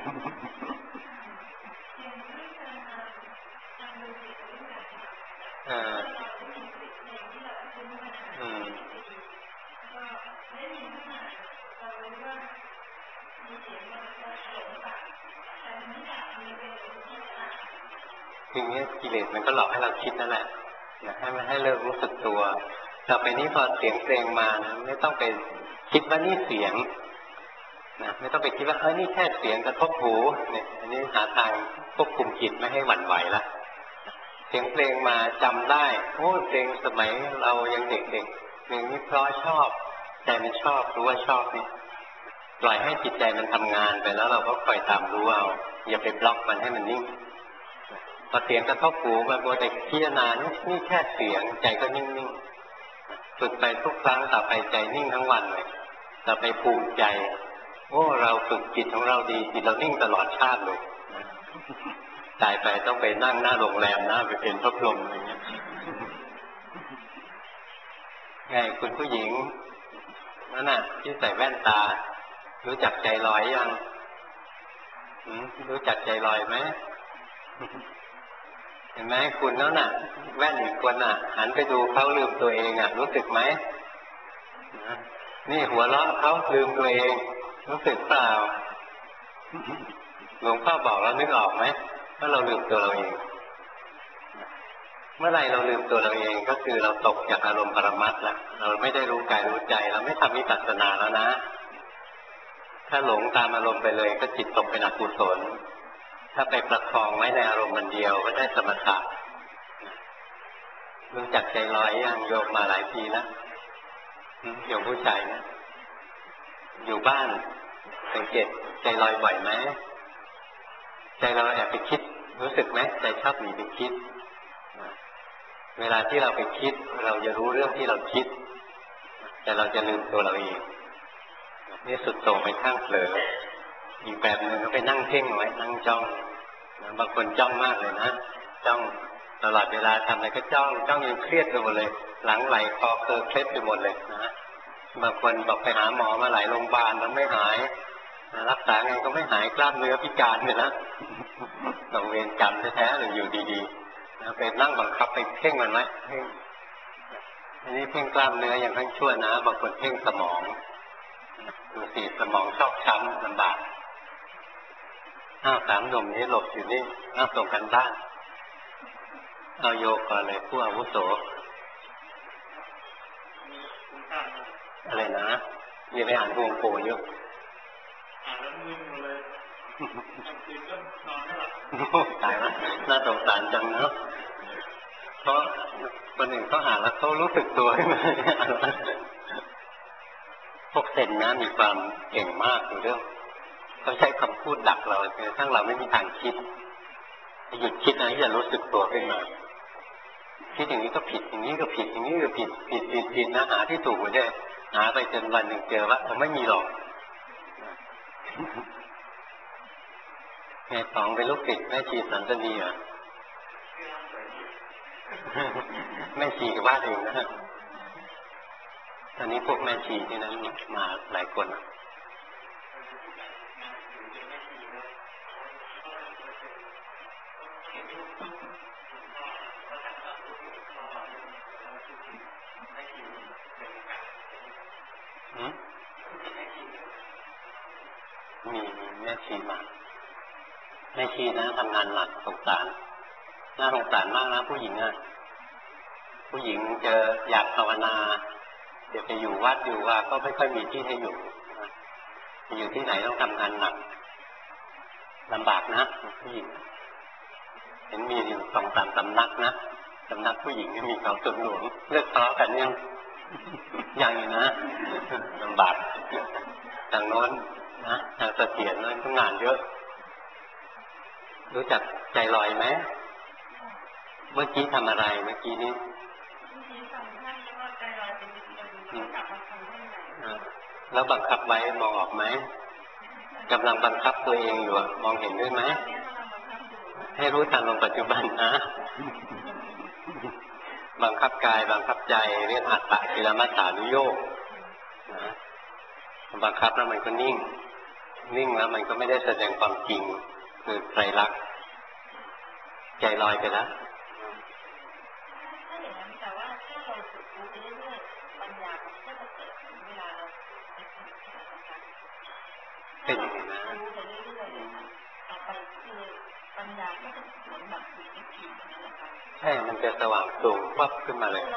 S1: อ่าอืมทีนี้กิเลสมันก็หลอกให้เราคิดนั่นแหละให้มันให้เลิกรู้สึกตัวต่อไปนี้พอเสียงเพลงมานะไม่ต้องไปคิดว่านี่เสียงนะไม่ต้องไปคิดว่าเออนี่แค่เสียงกระทบหูเนี่ยอันนี้หาทางควบคุมจิตไม่ให้หวั่นไหวละเสียงเพลงมาจำได้โอ้เพลงสมัยเรายังเด็กๆเพลงนี้เพราะชอบใจมันชอบรู้ว่าชอบนี่ปล่อยให้จิตใจมันทำงานไปแล้วเราก็คอยตามรู้เอาอย่าไปบล็อกมันให้มันนิ่งพอเสียงกระทบหูมาโบแต่พิจารณานี่แค่เสียงใจก็นิ่งๆฝึกไปทุกครั้งต่อไปใจนิ่งทั้งวันเลยต่อไปภูมิใจโอ้เราฝึกจิตของเราดีจิตเรานิ่งตลอดชาติเลยตายไปต้องไปนั่งหน้าโรงแรมนะไปเป็นพระพรหมอะไรเงี้ยไงคุณผู้หญิงนั่นน่ะที่ใส่แว่นตารู้จักใจลอยยังรู้จักใจลอยไหมเห็นไหมคุณแล้วน่ะแว่นอีกคนน่ะหันไปดูเขาลืมตัวเองอ่ะรู้สึกไหมนี่หัวเราะเขาลืมตัวเองรู้สึกเปล่าหลวงพ่อบอกเรานึกออกไหมว่าเราลืมตัวเราเองเมื่อไรเราลืมตัวเราเองก็คือเราตกจากอารมณ์ปรมัตถ์ละเราไม่ได้รู้กายรู้ใจเราไม่ทำวิปัสสนาแล้วนะถ้าหลงตามอารมณ์ไปเลยก็จิตตกเป็นอกุศลถ้าไปประคองไว้ในอารมณ์มันเดียวก็ได้สมถะรู้จักใจลอยยังโยมมาหลายปีแล้วโยมผู้ชายนะอยู่บ้านสังเกตใจลอยบ่อยไหมใจเราแอบไปคิดรู้สึกไหมใจชอบหนีไปคิดเวลาที่เราไปคิดเราจะรู้เรื่องที่เราคิดแต่เราจะลืมตัวเราเองนี่สุดโต่งไปข้างเผลออีกแบบหนึ่งก็ไปนั่งเพ่งไว้นั่งจ้องบางคนจ้องมากเลยนะจ้องตลอดเวลาทำอะไรก็จ้องจ้องยังเครียดไปหมดเลยหลังไหลคอเคอเคล็ดไปหมดเลยนะบางคนบอกไปหาหมอมาหลายโรงพยาบาลแล้วไม่หายรักษาไงก็ไม่หายกล้ามเนื้อพิการเลยนะต้องเวรกรรมแท้ๆเลยอยู่ดีๆนะไปนั่งบังคับไปเพ่งมันไว้อันนี้เพ่งกล้ามเนื้ออย่างทั้งชั่วนะบางคนเพ่งสมองดูสิสมองชอกช้ำลำบากอ้าวสามหนุ่มนี้หลบอยู่นี่อ้าวส่งกันบ้านเอาโยกก่อนเลยผู้อาวุโสอะไรนะอย่าไปอ่านดวงโปเยอะ
S2: อ่านแล้วมึนเลยบางทีก็นอนไม่หลับ
S1: ตายแล้วน่าสงสารจังเนาะเพราะคนอื่นเขาอ่านแล้วเขารู้สึกตัวขึ้นมาพวกเซนนะมีความเก่งมากในเรื่องเขาใช้คำพูดดักเราจนกระทั่งเราไม่มีทางคิดหยุดคิดนะที่จะรู้สึกตัวขึ้นมาคิดอย่างนี้ก็ผิดอย่างนี้ก็ผิดอย่างนี้ก็ผิดผิดผิดผิดนะหาที่ถูกไม่ได้หาไปจนวันหนึ่งเจอว่าผมไม่มีหรอกแม่สองเป็นลูกศิษย์แม่ชีสันตนีอ่ะแม่ชีกับบ้านเองนะตอนนี้พวกแม่ชีที่นั้นมาหลายคนมีแม่ชีมาแม่ชีนะทำงานหนักสงสารน่าสงสารมากนะผู้หญิงอ่ะผู้หญิงจะอยากภาวนาเดี๋ยวไปอยู่วัดอยู่ว่าก็ไม่ค่อยมีที่ให้อยู่อยู่ที่ไหนต้องทำงานหนักลำบากนะผู้หญิงเห็นมีอยู่สองสามสำนักนะสำนักผู้หญิงมีเขาตุนหลวงเลิกทะเลาะกันยังยังอยู่นะลำบากทางโน้นนะทางเสถียรนั่นก็งานเยอะรู้จักใจลอยไหมเมื่อกี้ทำอะไรเมื่อกี้นี้แล้วบังคับไว้มองออกไหมกำลังบังคับตัวเองอยู่มองเห็นด้วยไหมให้รู้ทันลงปัจจุบันนะบังคับกายบังคับใจเรียกอัตตะกิลมัฏฐานุโยคนะบังคับแล้วมันก็นิ่งนิ่งแล้วมันก็ไม่ได้แสดงความจริงคือไตรลักษณ์ใจลอยไปแล้วเป็นอย่างนั้นใช่มันจะสว่างสูงวับขึ้นมาเลย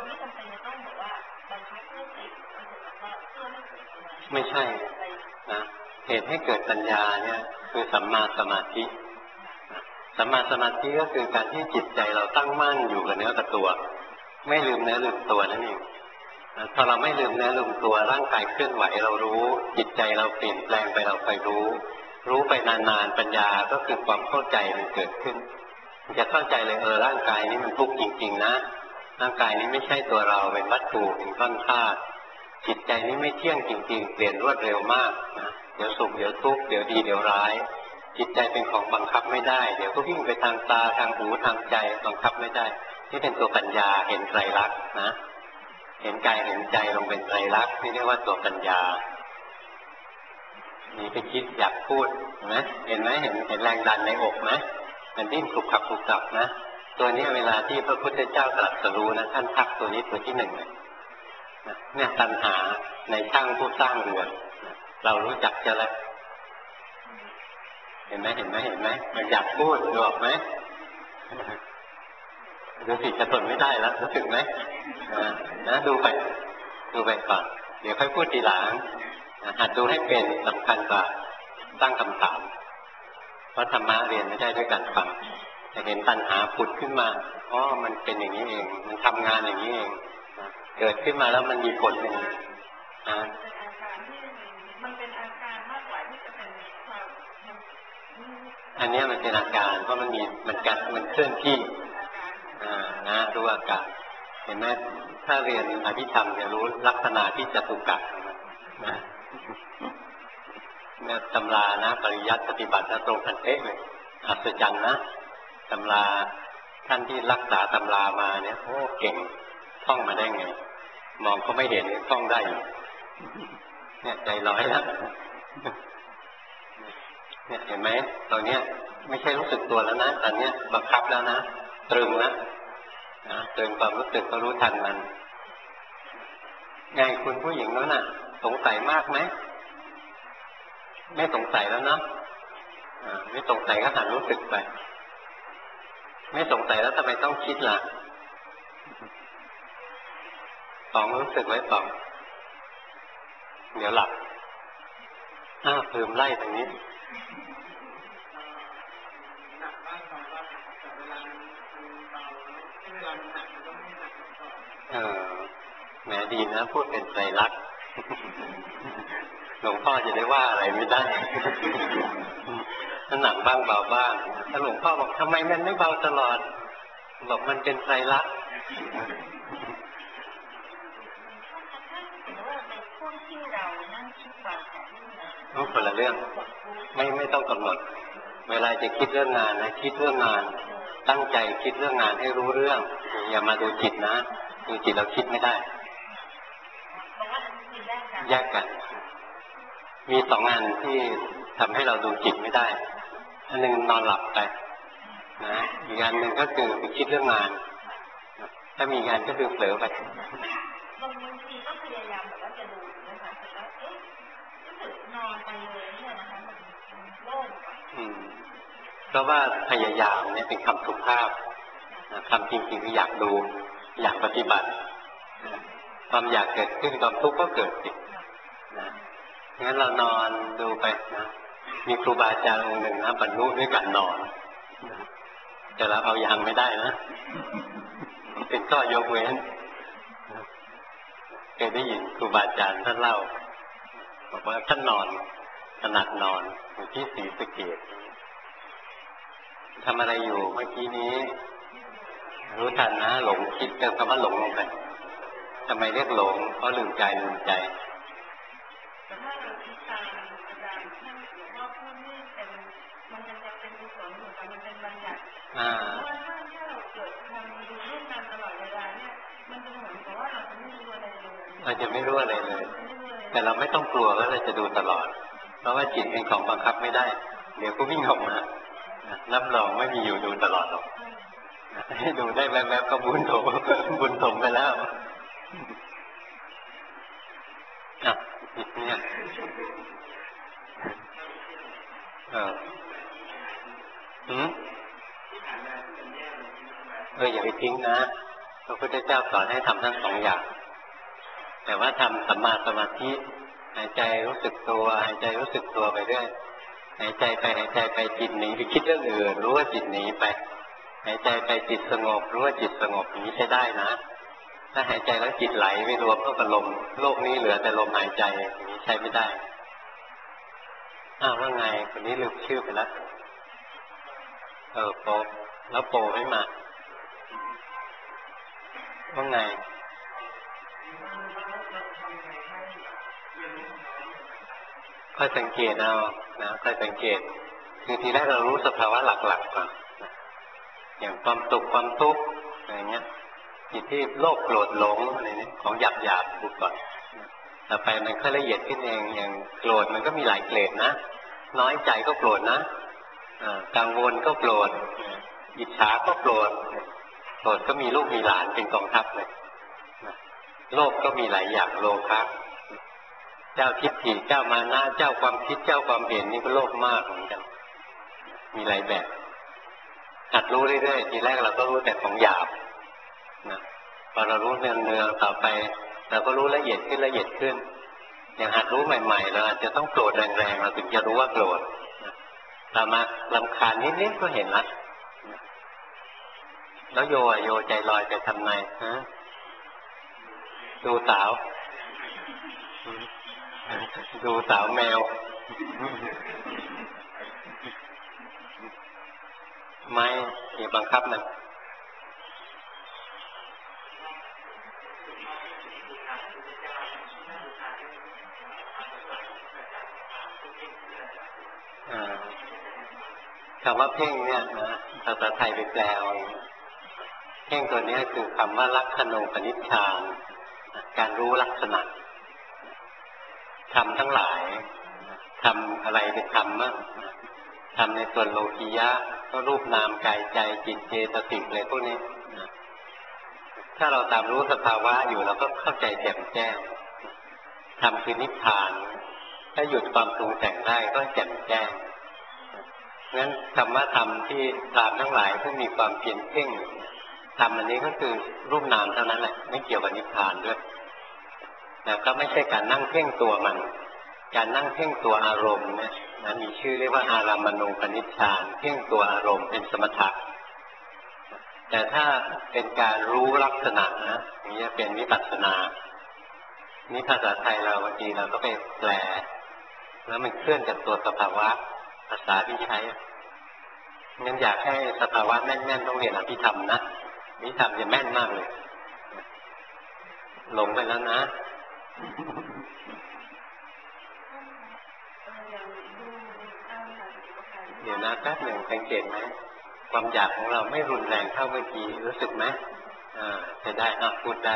S1: ไม่ใช่นะเหตุให้เกิดปัญญาเนี่ยคือสัมมาสมาธิสัมมาสมาธิก็คือการที่จิตใจเราตั้งมั่นอยู่กับเนื้อกับตัวไม่ลืมเนื้อลืมตัวนั่นเองพอเราไม่ลืมเนื้อลืมตัวร่างกายเคลื่อนไหวเรารู้จิตใจเราเปลี่ยนแปลงไปเราไปรู้รู้ไปนานๆปัญญาก็คือความเข้าใจมันเกิดขึ้นจะเข้าใจเลยเออร่างกายนี้มันทุกข์จริงๆนะร่างกายนี้ไม่ใช่ตัวเราเป็นวัตถุเป็นก้อนธาตุจิตใจนี้ไม่เที่ยงจริงๆเปลี่ยนรวดเร็วมากนะเดี๋ยวสุขเดี๋ยวทุกข์เดี๋ยวดีเดี๋ยวร้ายจิตใจเป็นของบังคับไม่ได้เดี๋ยวก็วิ่งไปทางตาทางหูทางใจบังคับไม่ได้นี่เป็นตัวปัญญาเห็นไตรลักษณ์นะเห็นกายเห็นใจลงเป็นไตรลักษณ์นี่เรียกว่าตัวปัญญาหนีไปคิดอยากพูดเห็นไหมเห็นไหมเห็นเห็นแรงดันในอกไหมมันดิ้นขลุกขลักขลุกขลักนะตัวนี้เวลาที่พระพุทธเจ้าตรัสรู้นะท่านทักตัวนี้ตัวที่หนึ่งเลยเนี่ยตัณหาในช่างผู้สร้างเรือนเรารู้จักจะแล้วเห็นไหมเห็นไหมเห็นไหมมันอยากพูดรู้ออกไหมรู้สึกจะทนไม่ได้แล้วรู้สึกไหมนะดูไปดูไปก่อนเดี๋ยวค่อยพูดทีหลังหัดดูให้เป็นสำคัญกว่าตั้งคำถามเพราะธรรมะเรียนไม่ได้ด้วยการฟังแต่เห็นตัณหาผุดขึ้นมาอ๋อมันเป็นอย่างนี้เองมันทำงานอย่างนี้เองเกิดขึ้นมาแล้วมันมีผลอย่างนี้
S3: มันเป็นอาการมากกว่าที่จะเป็นความ
S1: อันนี้มันเป็นอาการเพราะมันมีมันกัดมันเคลื่อนที่อ่านะรู้อาการเห็นไหมถ้าเรียนอภิธรรมจะรู้ลักษณะที่จตุกะนะเนี่ยตำรานะปริยัติปฏิบัตินะตรงกันเป๊ะเลยอัศจรรย์นะตำราท่านที่รักษาตำรามาเนี่ยโอ้เก่งท่องมาได้ไงมองก็ไม่เห็นท่องได้เนี่ยใจร้อยแล้วเนี่ยเห็นไหมตอนเนี้ยไม่ใช่รู้สึกตัวแล้วนะตอนเนี้ยบังคับแล้วนะตรึงนะนะตรึงความรู้สึกก็รู้ทันมันไงคุณผู้หญิงนั้นน่ะสงสัยมากไหมไม่สงสัยแล้วเนาะไม่สงสัยก็หันรู้สึกไปไม่สงสัยแล้วทำไมต้องคิดล่ะสองรู้สึกไว้สองเดี๋ยวหลับอ้าวเพิ่มไล่ตรงนี้เออแหมดีนะพูดเป็นไตรลักษณ์หลวงพ่อจะได้ว่าอะไรไม่ได้ถ้าหนักบ้างเบาบ้างถ้าหลวงพ่อบอกทำไมมันไม่เบาตลอดบอกมันเป็นไตรลักษณ์ต้องคนละเรื่องไม่ไม่ต้องกำหนดเวลาจะคิดเรื่องงานนะคิดเรื่องงานตั้งใจคิดเรื่องงานให้รู้เรื่องอย่ามาดูจิตนะดูจิตเราคิดไม่ได้แยกกันมีสองงานที่ทำให้เราดูจิตไม่ได้อันหนึ่งนอนหลับไปนะอีกงานหนึ่งก็คือไปคิดเรื่องงานถ้ามีงานก็คือเผลอไป
S3: บางทีก็พยายามแบบว่าจะดูนะคะแต่ว่าเอ๊ะรู้สึกนอนไปเลยเนี่ยนะคะมันโล่ง
S1: อืมเพราะว่าพยายามเนี่ยเป็นคำสุภาพคำจริงๆคืออยากดูอยากปฏิบัติความอยากเกิดขึ้นความทุกข์ก็เกิดสินะงั้นเรานอนดูไปนะมีครูบาอาจารย์องค์หนึ่งนะบรรลุด้วยการนอนแต่เราเอาอย่างไม่ได้นะเป็นข้อยกเว้นเคยได้ยินครูบาอาจารย์ท่านเล่าบอกว่าท่านนอนถนัดนอนอยู่ที่ศรีสะเกษทำอะไรอยู่เมื่อกี้นี้รู้ทันนะหลงคิดเติมคำว่าหลงลงไปทำไมเรียกหลงเพราะลืมใจลืมใจ
S3: แต่ถ้าเราคิดตามอาจารย์ท่านบอกว่าพูดนี่เป็นมันจะเป็นกุศลหรือมันเป็นบัญญัติเพราะว่าถ้าถ้าเราเกิดทำดูเรื่องนั้นตลอดเวลาเนี่ยมันจะเหมือนกับว่าเราจะไม่รู้อะไรเลย
S1: เราจะไม่รู้อะไรเลยแต่เราไม่ต้องกลัวว่าเราจะดูตลอดเพราะว่าจิตเป็นของบังคับไม่ได้เดี๋ยวก็วิ่งออกมารับรองไม่มีอยู่ดูตลอดหรอกให้ดูได้แวบๆก็บุญถมบุญถมไปแล้วอ่ะเนี่ยเออหืมเอออย่าไปทิ้งนะพระพุทธเจ้าสอนให้ทำทั้งสองอย่างแต่ว่าทำสัมมาสมาธิหายใจรู้สึกตัวหายใจรู้สึกตัวไปเรื่อยหายใจไปหายใจไปจิตหนีไปคิดเรื่องอื่นรู้ว่าจิตหนีไปหายใจไปจิตสงบรู้ว่าจิตสงบอย่างนี้ใช้ได้นะถ้าหายใจแล้วจิตไหลไม่รวมเข้ากับลมโลกนี้เหลือแต่ลมหายใจอย่างนี้ใช้ไม่ได้อ้าวว่าไงคนนี้ลืมชื่อไปแล้วเออโปแล้วโปไม่มาว่าไงค่อยสังเกตเอานะค่อยสังเกตคือทีแรกเรารู้สภาวะหลักๆก่อนอย่างความสุขความทุกข์อะไรเงี้ยจิตที่โลภโกรธหลงอะไรนี้ของหยาบหยาบดูก่อนต่อไปมันก็ละเอียดขึ้นเองอย่างโกรธมันก็มีหลายเกรดนะน้อยใจก็โกรธนะกังวลก็โกรธอิจฉาก็โกรธโกรธก็มีลูกมีหลานเป็นกองทัพเลยโลภก็มีหลายอย่างโลภะเจ้าทิฏฐิเจ้ามานะเจ้าความคิดเจ้าความเห็นนี่ก็โลภมากเหมือนกันมีหลายแบบหัดรู้เรื่อยๆทีแรกเราก็รู้แต่ของหยาบนะพอเรารู้เนืองๆต่อไปเราก็รู้ละเอียดขึ้นละเอียดขึ้นอย่างหัดรู้ใหม่ๆเราอาจจะต้องโกรธแรงๆเราถึงจะรู้ว่าโกรธต่อมารำคาญนิดๆก็เห็นละแล้วโยโยใจลอยไปทำไมฮะดูสาวดูสาวแมวไม่อย่าบังคับมันคำว่าเพ่งเนี่ยนะภาษาไทยไปแปลเอาเพ่งตัวนี้คือคำว่าลักขณูปนิชฌานการรู้ลักษณะธรรมทั้งหลายทำอะไรเป็นธรรมบ้างทำในส่วนโลกียะก็รูปนามกายใจจิตเจตสิกอะไรพวกนี้ถ้าเราตามรู้สภาวะอยู่เราก็เข้าใจแจ่มแจ้งธรรมคือนิพพานถ้าหยุดความปรุงแต่งได้ก็แจ่มแจ้งงั้นคำว่าธรรมที่ตามทั้งหลายที่มีความเพียรเพ่งธรรมอันนี้ก็คือรูปนามเท่านั้นแหละไม่เกี่ยวกับนิพพานด้วยแต่ก็ไม่ใช่การนั่งเพ่งตัวมันการนั่งเพ่งตัวอารมณ์เนี่ยนะมีชื่อเรียกว่าอารามณูปนิชฌานเพ่งตัวอารมณ์เป็นสมถะแต่ถ้าเป็นการรู้ลักษณะนะนี่จะเป็นวิปัสสนานี่ภาษาไทยเราบางทีเราก็ไปแปลแล้วมันเคลื่อนจากตัวสภาวะภาษาที่ใช้งั้นอยากให้สภาวะแม่นๆต้องเรียนอภิธรรมนะอภิธรรมจะแม่นมากเลยหลงไปแล้วนะเดี๋ยวนะแป๊บหนึ่งสังเกตไหมความอยากของเราไม่รุนแรงเท่าเมื่อกี้รู้สึกไหมอ่าจะได้อ่ะพูดได้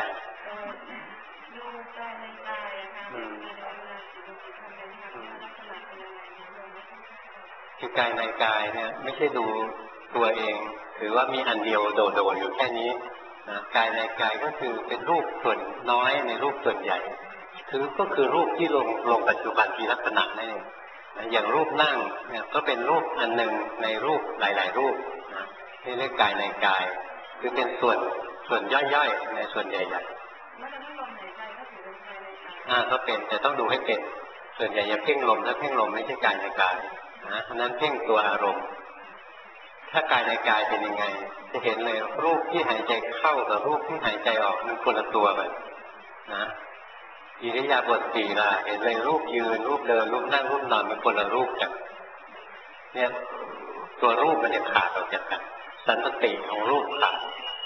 S1: คือกายในกายเนี่ยไม่ใช่ดูตัวเองหรือว่ามีอันเดียวโดดๆอยู่แค่นี้นะกายในกายก็คือเป็นรูปส่วนน้อยในรูปส่วนใหญ่คือก็คือรูปที่ลงลงปัจจุบันที่ลักษณะนั่นเองอย่างรูปนั่งเนี่ยก็เป็นรูปอันหนึ่งในรูปหลายๆรูปนะนี่เรียกกายในกายคือเป็นส่วนส่วนย่อยๆในส่วนใหญ่ๆไม่ต้องลมหายใจก็ถือเป็นกายในกายอ่าก็เป็นแต่ต้องดูให้เป็นส่วนใหญ่อย่าเพ่งลมถ้าเพ่งลมไม่ใช่กายในกายนะเพราะนั้นเพ่งตัวอารมณ์ถ้ากายในกายเป็นยังไงจะเห็นเลยรูปที่หายใจเข้ากับรูปที่หายใจออกมันคนละตัวกันนะอิริยาบถสี่ล่ะเห็นเลยรูปยืนรูปเดินรูปนั่งรูปนอนเป็นคนละรูปกันเนี่ยตัวรูปมันจะขาดออกจากกันสันติของรูปขาด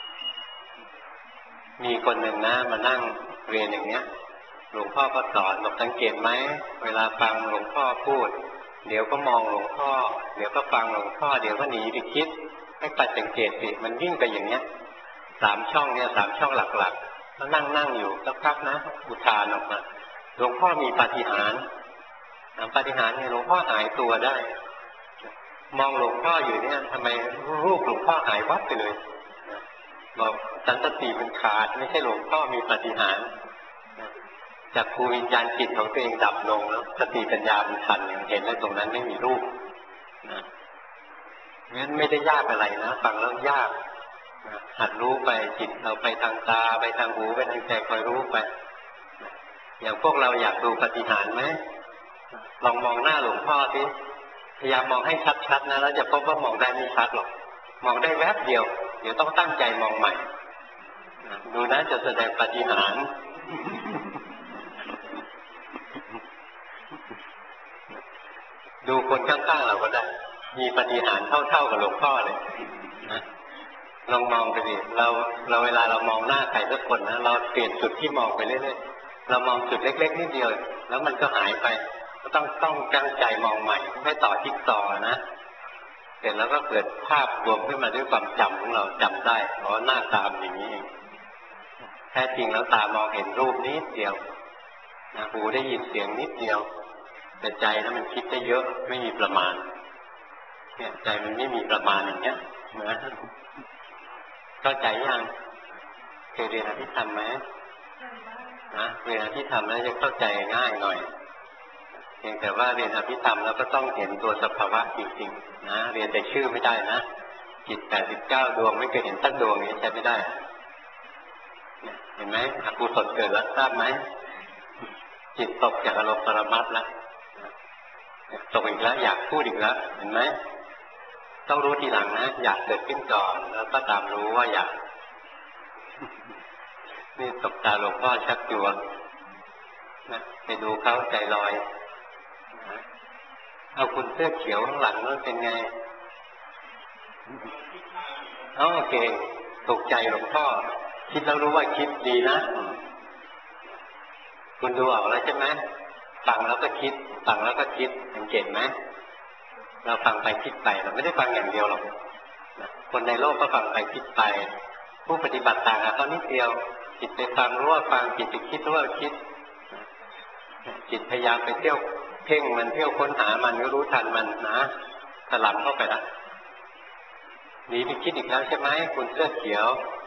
S1: มีคนหนึ่งนะมานั่งเรียนอย่างเนี้ยหลวงพ่อก็สอนบอกสังเกตไหมเวลาฟังหลวงพ่อพูดเดี๋ยวก็มองหลวงพ่อเดี๋ยวก็ฟังหลวงพ่อเดี๋ยวก็หนีไปคิดให้ปัดสังเกตสิมันวิ่งไปอย่างเนี้ยสามช่องเนี่ยสามช่องหลักๆแล้วนั่งนั่งอยู่สักพักนะอุทานออกมาหลวงพ่อมีปาฏิหาริย์ปาฏิหาริย์เนี่ยหลวงพ่อหายตัวได้มองหลวงพ่ออยู่เนี่ยทำไมรูปหลวงพ่อหายวับไปเลยบอกสันตติมันขาดไม่ใช่หลวงพ่อมีปาฏิหาริย์จากภูมิวิญญาณจิตของตัวเองดับลงแล้วสติปัญญามันทันอย่างเห็นแล้วตรงนั้นไม่มีรูปนะงั้นไม่ได้ยากอะไรนะฟังแล้วยากนะหัดรู้ไปจิตเราไปทางตาไปทางหูไปทางใจคอยรู้ไปนะอย่างพวกเราอยากดูปาฏิหาริย์ไหมลองมองหน้าหลวงพ่อสิพยายามมองให้ชัดๆนะแล้วจะพบว่ามองได้ไม่ชัดหรอกมองได้แวบเดียวเดี๋ยวต้องตั้งใจมองใหม่นะดูนะจะแสดงปาฏิหาริย์ดูคนข้างๆเราก็ได้มีปาฏิหาริย์เท่าๆกับหลวงพ่อเลยนะลองมองไปดิเราเราเวลาเรามองหน้าใครสักคนนะเราเปลี่ยนจุดที่มองไปเรื่อยๆเรามองจุดเล็กๆนิดเดียวแล้วมันก็หายไปก็ต้องต้องตั้งใจมองใหม่ไม่ต่อจิ๊กซอว์นะเสร็จแล้วก็เกิดภาพรวมขึ้นมาด้วยความจำของเราจำได้เพราะหน้าตาอย่างนี้แท้จริงแล้วตามองเห็นรูปนิดเดียวนะหูได้ยินเสียงนิดเดียวแต่ใจนะมันคิดได้เยอะไม่มีประมาณเนี่ยใจมันไม่มีประมาณอย่างเงี้ยนะเข้าใจยังเคยเรียนอภิธรรมไหมนะเรียนอภิธรรมแล้วจะเข้าใจง่ายหน่อยเพียงแต่ว่าเรียนอภิธรรมแล้วก็ต้องเห็นตัวสภาวะจริงๆนะเรียนแต่ชื่อไม่ได้นะจิตแปดสิบเก้าดวงไม่เคยเห็นสักดวงนี้ใช้ไม่ได้เห็นไหมอกุศลเกิดแล้วทราบไหมจิตตกจากอารมณ์ปรมัตถ์แล้วตกอีกแล้วอยากพูดอีกแล้วเห็นไหมต้องรู้ทีหลังนะอยากเกิดขึ้นก่อนแล้วก็ตามรู้ว่าอยากนี่ตกตาหลวงพ่อชักตัวนะไปดูเขาใจลอยนะเอาคุณเสื้อเขียวข้างหลังนั่นเป็นไงอ๋อโอเคตกใจหลวงพ่อคิดแล้วรู้ว่าคิดดีนะคุณดูออกแล้วใช่ไหมฟังแล้วก็คิดฟังแล้วก็คิดสังเกตไหมเราฟังไปคิดไปเราไม่ได้ฟังอย่างเดียวหรอกคนในโลกก็ฟังไปคิดไปผู้ปฏิบัติต่างกันตอนนิดเดียวจิตไปฟังรู้ว่าฟังจิตไปคิดรู้ว่าคิดจิตพยายามไปเที่ยวเพ่งมันเที่ยวค้นหามันก็รู้ทันมันนะถลำเข้าไปละหนีไปคิดอีกแล้วใช่ไหมคุณเสื้อเขียว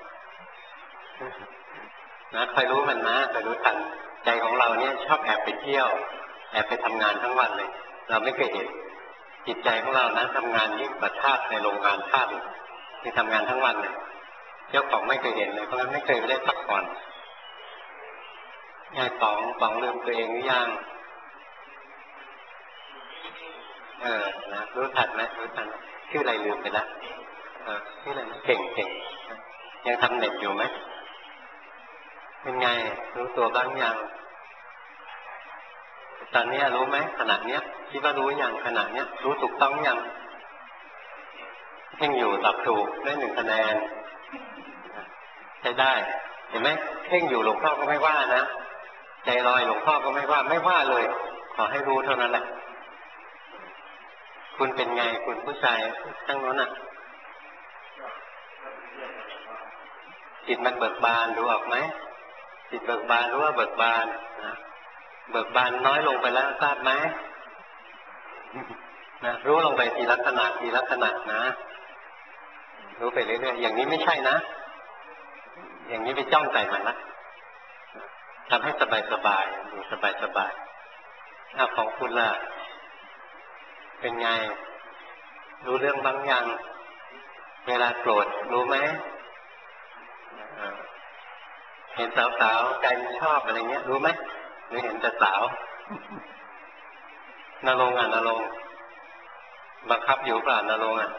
S1: นะคอยรู้มันนะคอยรู้ทันใจของเราเนี่ยชอบแอบไปเที่ยวแอบไปทำงานทั้งวันเลยเราไม่เคยเห็นจิตใจของเรานะทำงานยิ่งกว่าธาตุในโรงงานธาตุที่ทำงานทั้งวันเลยเจ้าของไม่เคยเห็นเลยเพราะงั้นไม่เคยได้พักผ่อนยายป๋องป๋องลืมตัวเองหรือยังเออนะรู้ทันไหมรู้ทันชื่ออะไรลืมไปแล้วเออชื่ออะไรนะเก่งเก่งยังทำเน็ตอยู่ไหมเป็นไงรู้ตัวบ้างยังตอนนี้รู้ไหมขณะเนี้ยคิดว่ารู้ยังขณะเนี้ยรู้ถูกต้องยังเพ่งอยู่ตอบถูกได้หนึ่งคะแนนใช้ได้เห็นไหมเพ่งอยู่หลวงพ่อก็ไม่ว่านะใจลอยหลวงพ่อก็ไม่ว่าไม่ว่าเลยขอให้รู้เท่านั้นแหละคุณเป็นไงคุณผู้ชายทั้งนั้นอ่ะจิตมันเบิกบานรู้ออกไหมจิตเบิกบานรู้ว่าเบิกบานนะเบิกบานน้อยลงไปแล้วทราบไหมนะรู้ลงไปทีละขณะทีละขณะนะรู้ไปเรื่อยๆอย่างนี้ไม่ใช่นะอย่างนี้ไปจ้องใจมันนะทำให้สบายสบายดูสบายสบายอ้าวของคุณล่ะเป็นไงรู้เรื่องบางอย่างเวลาโกรธรู้ไหมเห็นสาวๆใจชอบอะไรเงี้ยรู้ไหมหรือเห็นแต่สาวนรงค์อ่ะนรงค์บังคับอยู่เปล่านรงค์อ่ะ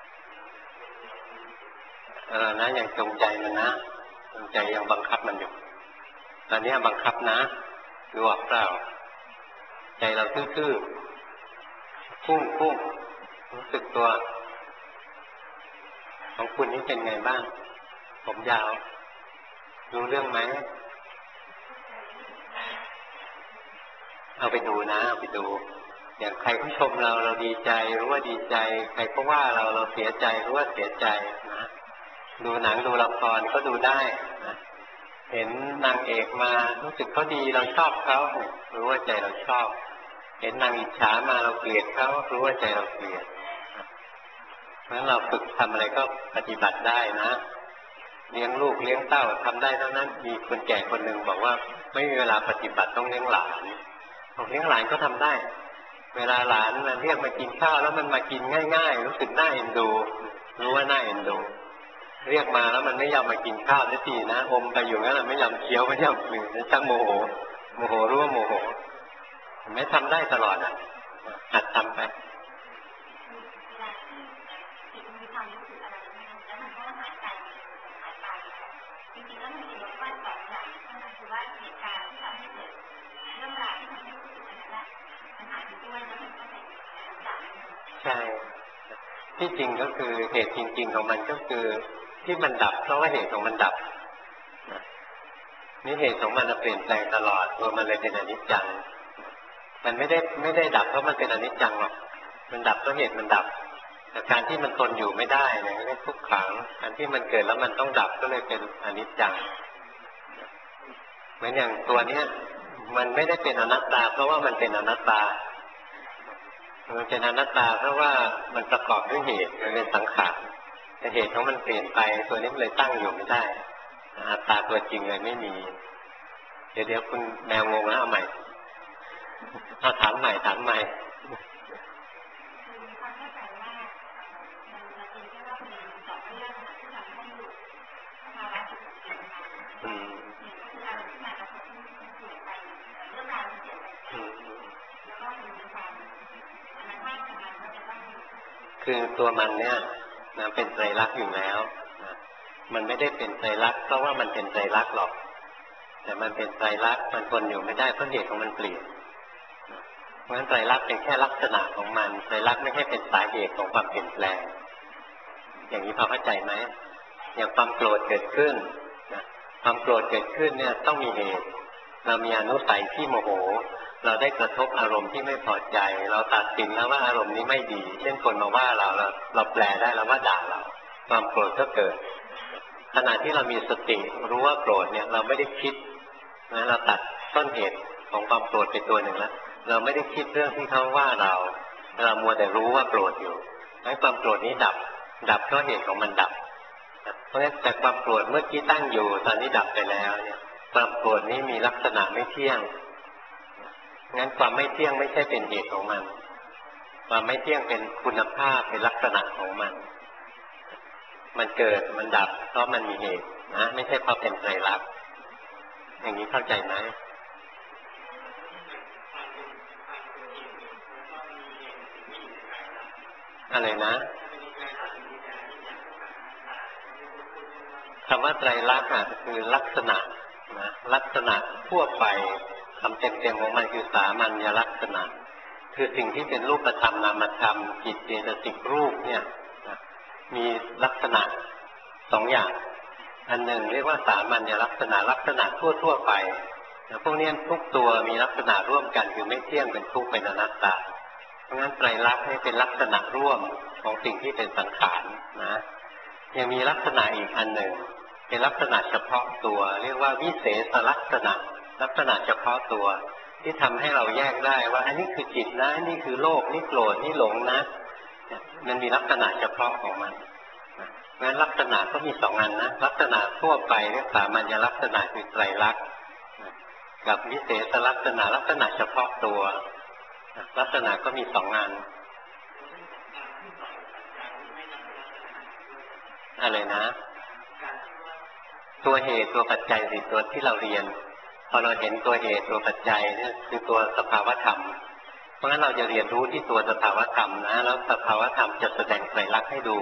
S1: เออนะยังจงใจมันนะจงใจยังบังคับมันอยู่ตอนนี้บังคับนะรู้ออกเปล่าใจเราซื่อๆพุ่งพุ่งรู้สึกตัวของคุณนี่เป็นไงบ้างผมยาวรู้เรื่องไหมเอาไปดูนะเอาไปดูอย่างใครเขาชมเราเราดีใจรู้ว่าดีใจใครเขาว่าเราเราเสียใจรู้ว่าเสียใจนะดูหนังดูละครก็ดูได้นะเห็นนางเอกมารู้สึกเขาดีเราชอบเขารู้ว่าใจเราชอบเห็นนางอิจฉามาเราเกลียดเขารู้ว่าใจเราเกลียดเพราะฉะนั้นเราฝึกทำอะไรก็ปฏิบัติได้นะเลี้ยงลูกเลี้ยงเต้าทำได้เท่านั้นมีคนแก่คนหนึ่งบอกว่าไม่มีเวลาปฏิบัติต้องเลี้ยงหลานบอกเลี้ยงหลานก็ทำได้เวลาหลานมันเรียกมากินข้าวแล้วมันมากินง่ายๆรู้สึกน่าเอ็นดูรู้ว่าน่าเอ็นดูเรียกมาแล้วมันไม่ยอมมากินข้าวสักทีนะอมไปอยู่งั้นไม่ยอมเคี้ยวไม่ยอมกลืนช่างโมโหโมโหรู้ว่าโมโหไม่ทำได้ตลอดอ่ะหัดทำไปใช่ที่จริงก็คือเหตุจริงๆของมันก็คือที่มันดับเพราะว่าเหตุของมันดับนี่เหตุของมันเปลี่ยนแปลงตลอดตัวมันเลยเป็นอนิจจังมันไม่ได้ไม่ได้ดับเพราะมันเป็นอนิจจังหรอกมันดับเพราะเหตุมันดับแต่การที่มันทนอยู่ไม่ได้เนี่ยเรียกทุกขังการที่มันเกิดแล้วมันต้องดับก็เลยเป็นอนิจจังเหมือนอย่างตัวเนี้ยมันไม่ได้เป็นอนัตตาเพราะว่ามันเป็นอนัตตามันเป็นอนัตตาเพราะว่ามันประกอบด้วยเหตุมันเป็นสังขารแต่เหตุของมันเปลี่ยนไปตัวนี้มันเลยตั้งอยู่ไม่ได้อัตตาตัวจริงเลยไม่มีเดี๋ยวเดี๋ยวคุณแมวงงแล้วเอาใหม่ถ้าถามใหม่ถามใหม่คือตัวมันเนี่ยนะเป็นไตรลักษณ์อยู่แล้วนะมันไม่ได้เป็นไตรลักษณ์เพราะว่ามันเป็นไตรลักษณ์หรอกแต่มันเป็นไตรลักษณ์มันทนอยู่ไม่ได้เพราะเหตุของมันเปลี่ยนเพราะฉะนั้นไตรลักษณ์เป็นแค่ลักษณะของมันไตรลักษณ์ไม่ใช่เป็นสาเหตุของความเปลี่ยนแปลงอย่างนี้พอเข้าใจไหมอย่างความโกรธเกิดขึ้นนะความโกรธเกิดขึ้นเนี่ยต้องมีเหตุเรามีอนุสัยที่โมโหเราได้กระทบอารมณ์ที่ไม่พอใจเราตัดสินแล้วว่าอารมณ์นี้ไม่ดีเช่นคนมาว่าเราเราเราแปลได้แล้วว่าด่าเราความโกรธก็เกิดขณะที่เรามีสติรู้ว่าโกรธเนี่ยเราไม่ได้คิดนะเราตัดต้นเหตุของความโกรธไปตัวหนึ่งแล้วเราไม่ได้คิดเรื่องที่เขาว่าเราเรามัวแต่รู้ว่าโกรธอยู่ให้ความโกรธนี้ดับดับเพราะเหตุของมันดับเพราะฉะนั้นแต่ความโกรธเมื่อกี้ตั้งอยู่ตอนนี้ดับไปแล้วเนี่ยความโกรธนี้มีลักษณะไม่เที่ยงงั้นความไม่เที่ยงไม่ใช่เป็นเหตุของมันความไม่เที่ยงเป็นคุณภาพเป็นลักษณะของมันมันเกิดมันดับเพราะมันมีเหตุนะไม่ใช่เพราะเป็นไตรลักษณ์อย่างนี้เข้าใจไหมอะไรนะคำว่าไตรลักษณ์คือลักษณะนะลักษณะทั่วไปคำเต็มๆของมันคือสามัญลักษณะคือสิ่งที่เป็นรูปธรรมนามธรรมจิตเจตสิกรูปเนี่ยมีลักษณะสองอย่างอันหนึ่งเรียกว่าสามัญลักษณะลักษณะทั่วๆไปพวกนี้ทุกตัวมีลักษณะร่วมกันคือไม่เที่ยงเป็นทุกข์เป็นอนัตตาเพราะงั้นไตรลักษณ์ให้เป็นลักษณะร่วมของสิ่งที่เป็นสังขารนะยังมีลักษณะอีกอันหนึ่งเป็นลักษณะเฉพาะตัวเรียกว่าวิเศษลักษณะลักษณะเฉพาะตัวที่ทำให้เราแยกได้ว่าอันนี้คือจิตนะอันนี้คือโลภนี่โกรธนี่หลงนะมันมีลักษณะเฉพาะของมันงั้นลักษณะก็มีสองอันนะลักษณะทั่วไปเรียกสามัญลักษณะคือไตรลักษณ์กับวิเศษลักษณะลักษณะเฉพาะตัวลักษณะก็มีสองอันอะไรนะตัวเหตุตัวปัจจัยสิตัวที่เราเรียนพอเราเห็นตัวเหตุตัวปัจจัยเนี่ยคือตัวสภาวธรรมเพราะฉะนั้นเราจะเรียนรู้ที่ตัวสภาวธรรมนะแล้วสภาวธรรมจะแสดงไตรลักษณ์ให้ดู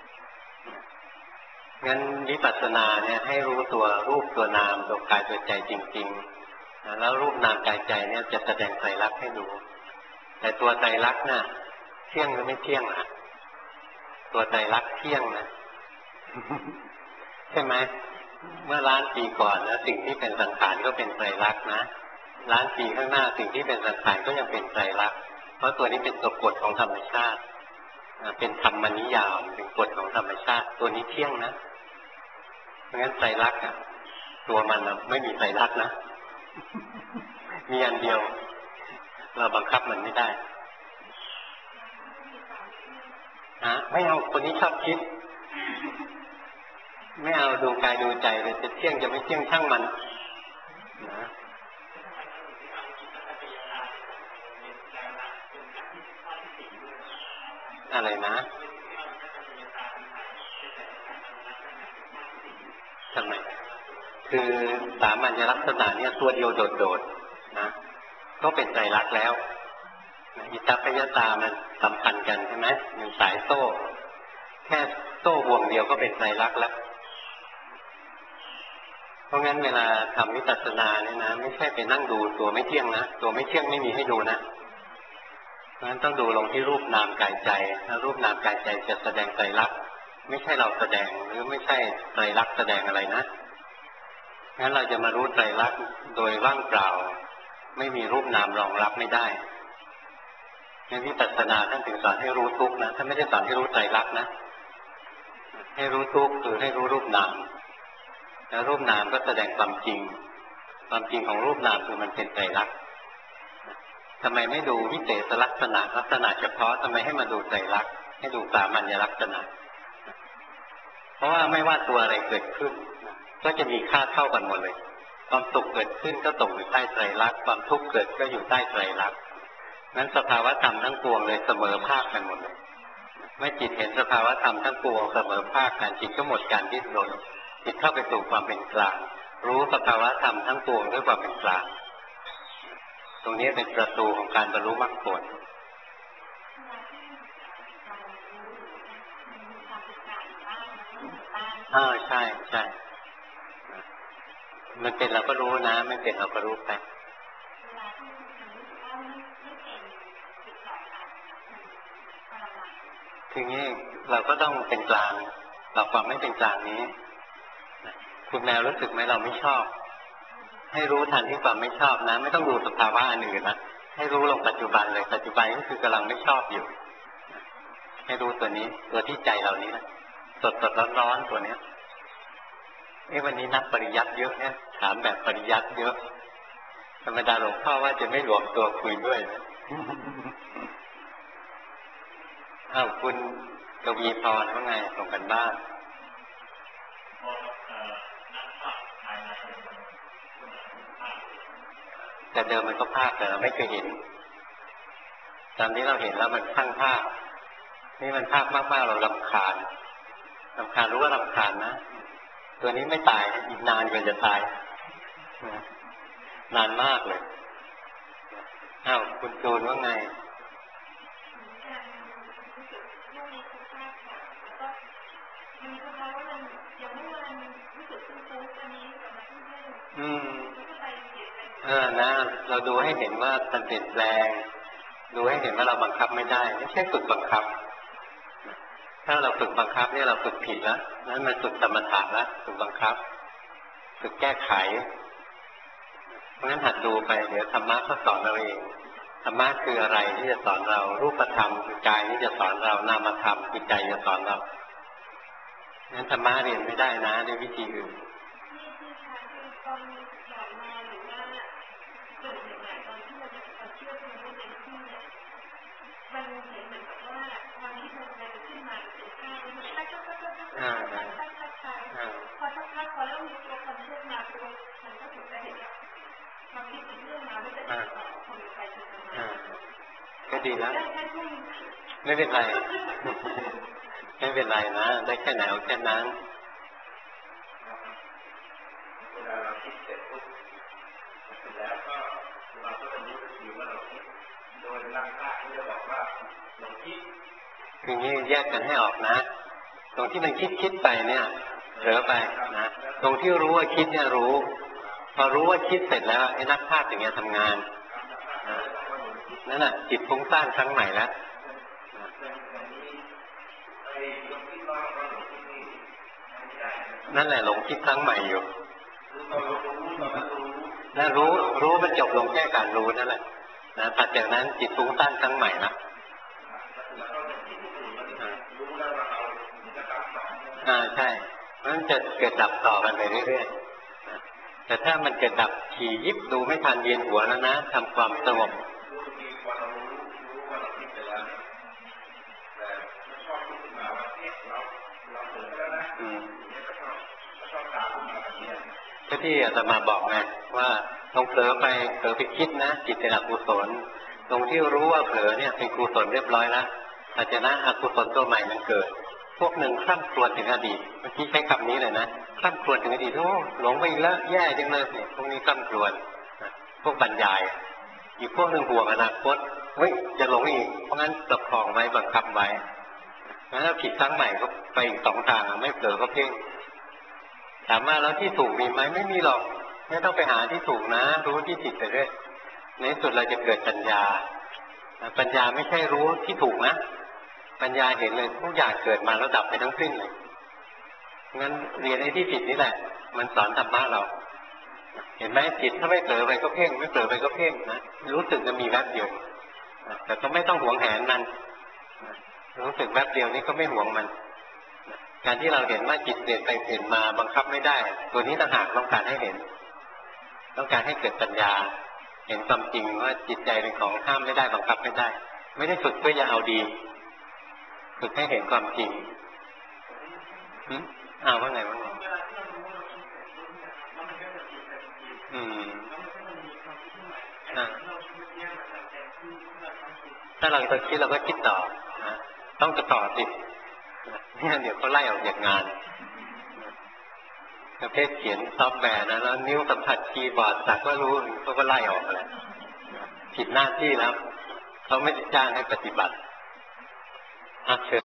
S1: งั้นวิปัสสนาเนี่ยให้รู้ตัวรูปตัวนามตัวกายตัวใจจริงๆแล้วรูปนามกายใจเนี่ยจะแสดงไตรลักษณ์ให้ดูแต่ตัวไตรลักษณ์น่ะเที่ยงหรือไม่เที่ยงอ่ะตัวไตรลักษณ์เที่ยงนะใช่ไหมเมื่อล้านปีก่อนนะสิ่งที่เป็นสังขารก็เป็นไตรลักษณ์นะล้านปีข้างหน้าสิ่งที่เป็นสังขารก็ยังเป็นไตรลักษณ์เพราะตัวนี้เป็นตัวกฎของธรรมชาติเป็นธรรมนิยามเป็นกฎของธรรมชาติตัวนี้เที่ยงนะเพราะงั้นไตรลักษณ์ตัวมันไม่มีไตรลักษณ์นะมีอันเดียวเราบังคับมันไม่ได้ฮะไม่เอาคนนี้ชอบคิดไม่เอาดูกายดูใจเลยจะเที่ยงจะไม่เที่ยงช่างมันนะอะไรนะทำไมคือสามัญลักษณะเนี่ยตัวเดียวโดดๆนะก็เป็นไตรลักษณ์แล้วอิทธิปัญญาตามันสัมพันธ์กันใช่ไหมหนึ่งสายโซ่แค่โซ่ห่วงเดียวก็เป็นไตรลักษณ์แล้วเพราะงั้นเวลาทำวิปัสสนาเนี่ยนะไม่ใช่ไปนั่งดูตัวไม่เที่ยงนะตัวไม่เที่ยงไม่มีให้ดูนะเพราะฉะนั้นต้องดูลงที่รูปนามกายใจถ้ารูปนามกายใจจะแสดงไตรลักษณ์ไม่ใช่เราแสดงหรือไม่ใช่ไตรลักษณ์แสดงอะไรนะงั้นเราจะมารู้ไตรลักษณ์โดยว่างเปล่าไม่มีรูปนามรองรับไม่ได้งั้นวิปัสสนาท่านถึงสอนให้รู้ทุกข์นะท่านไม่ได้สอนให้รู้ไตรลักษณ์นะให้รู้ทุกข์คือให้รู้รูปนามแล้วรูปนามก็แสดงความจริงความจริงของรูปนามคือมันเป็นไตรลักษณ์ทำไมไม่ดูวิเศษลักษณะลักษณะเฉพาะทำไมให้มาดูไตรลักษณ์ให้ดูสามัญลักษณะเพราะว่าไม่ว่าตัวอะไรเกิดขึ้นก็จะมีค่าเท่ากันหมดเลยความสุขเกิดขึ้นก็ตกอยู่ใต้ไตรลักษณ์ความทุกข์เกิดก็อยู่ใต้ไตรลักษณ์นั้นสภาวะธรรมทั้งปวงเลยเสมอภาคกันหมดเลยเมื่อจิตเห็นสภาวะธรรมทั้งปวงเสมอภาคกันจิตก็หมดการดิ้นรนจิตเข้าไปสู่ความเป็นกลางรู้สภาวะธรรมทั้งปวงด้วยความเป็นกลางตรงนี้เป็นประตูของการบรรลุมรรคผลอ่าใช่ใช่มันเป็นเราก็รู้นะไม่เป็นเราก็รู้ไปทีนี้เราก็ต้องเป็นกลางเราความไม่เป็นกลางนี้คุณแมวรู้สึกไหมเราไม่ชอบให้รู้ทันที่ความไม่ชอบนะไม่ต้องดูสภาวะอันอื่นนะให้รู้ลงปัจจุบันเลยปัจจุบันก็คือกำลังไม่ชอบอยู่ให้รู้ตัวนี้ตัวที่ใจเรานี้นะสดสดร้อนร้อนตัวเนี้ยเอ้วันนี้นักปริยัติเยอะเนี่ยถามแบบปริยัติเยอะธรรมดาหลวงพ่อว่าจะไม่รวมตัวคุยด้วยนะอ้าวคุณกวีพรว่าไงส่งกันบ้านแต่เดิมมันก็ภาคแต่เราไม่เคยเห็นตอนนี้เราเห็นแล้วมันข้างภาคนี่มันภาคมากๆเรารำคาญรำคาญรู้ว่ารำคาญนะตัวนี้ไม่ตายอีกนานกว่าจะตายนานมากเลยอ้าวคุณจูนว่าไงอืมเออนะเราดูให้เห็นว่ามันเปลี่ยนแปลงดูให้เห็นว่าเราบังคับไม่ได้ไม่ใช่ฝึกบังคับถ้าเราฝึกบังคับเนี่ยเราฝึกผิดแล้วนั้นมันฝึกสมถะแล้วฝึกบังคับฝึกแก้ไขเพราะงั้นหัดดูไปเดี๋ยวธรรมะก็สอนเราเองธรรมะคืออะไรที่จะสอนเรารูปธรรมคือกายที่จะสอนเรานามธรรมคือใจจะสอนเรางั้นธรรมะเรียนไม่ได้นะด้วยวิธีอื่นอ่าพอสักพักพอเริ่มมีตัวความเชื่อมาตัวมันก็ถึงจะเห็นความคิดเป็นเรื่องมาไม่ได้เป็นความใจถึงมาก็ดีแล้วไม่เป็นไรไม่เป็นไรนะได้แค่ไหนเอาแค่นั้น
S2: เวลาเราคิดเสร็จปุ๊บแล้วก็เราก็จะรู้สึกว่าเราคิดโดยนักฆ่าที่จะบอกว่าเราคิด
S1: คือนี้แยกกันให้ออกนะตรงที่มันคิดคิดไปเนี่ยเผลอไปนะตรงที่รู้ว่าคิดเนี่ยรู้พอรู้ว่าคิดเสร็จแล้วไอ้นักพากย์อย่างเงี้ยทำงานนั่นแหละจิตฟุ้งซ่านครั้งใหม่แล้วนั่นแหละหลงคิดครั้งใหม่อยู่นั่นรู้รู้มันจบลงแค่การรู้นั่นแหละนะถัดจากนั้นจิตฟุ้งซ่านครั้งใหม่ละอ่าใช่มันจะเกิดดับต่อกันไปเรื่อยๆแต่ถ้ามันเกิดดับขี่ยิบดูไม่ทันเวียนหัวแล้วนะทำความสงบก็ที่อาตมาบอกไงว่าลงเผลอไปเผลอไปคิดนะจิตเป็นอกุศลตรงที่รู้ว่าเผลอเนี่ยเป็นกุศลเรียบร้อยแล้วอาจจะนะอกุศลตัวใหม่มันเกิดพวกหนึ่งคร่ำครวญถึงอดีตเมื่อกี้ใช้คำนี้เลยนะคร่ำครวญถึงอดีตโอ้หลงไปอีกแล้วแย่จังเลยเนี่ยพวกนี้คร่ำครวญพวกบรรยายอีกพวกหนึ่งห่วงอนาคตเฮ้ยจะหลงอีกเพราะงั้นประคองไว้บังคับไว้งั้นถ้าผิดครั้งใหม่ก็ไปอีกสองทางไม่เผลอก็เพ่งถามว่าแล้วที่ถูกมีไหมไม่มีหรอกไม่ต้องไปหาที่ถูกนะรู้ที่ผิดไปเรื่อยในสุดเราจะเกิดปัญญาปัญญาไม่ใช่รู้ที่ถูกนะปัญญาเห็นเลยทุกอย่างเกิดมาแล้วดับไปทั้งสิ้นเลยงั้นเรียนไอ้ที่ผิดนี่แหละมันสอนธรรมะเราเห็นไหมจิตถ้าไม่เผลอไปก็เพ่งไม่เผลอไปก็เพ่งนะรู้สึกจะมีแวบเดียวแต่ก็ไม่ต้องหวงแหนมันรู้สึกแวบเดียวนี้ก็ไม่หวงมันการที่เราเห็นว่าจิตเปลี่ยนไปเปลี่ยนมาบังคับไม่ได้ตัวนี้ต่างหากต้องการให้เห็นต้องการให้เกิดปัญญาเห็นความจริงว่าจิตใจเป็นของห้ามไม่ได้บังคับไม่ได้ไม่ได้ฝึกเพื่อจะเอาดีฝึกให้เห็นความจริงอืมอ้าวว่าไงว่าไงอืมถ้าเราจะคิดเราก็คิดต่อนะต้องจะต่อสิเนี่ยเดี๋ยวเขาไล่ออกจากงานประเภทเขียนซอฟต์แวร์นะแล้วนิ้วสัมผัสคีย์บอร์ดสักว่ารู้เขาก็ไล่ออกแล้วผิดหน้าที่แล้วเขาไม่ได้จ้างให้ปฏิบัติอ่ะเชิญ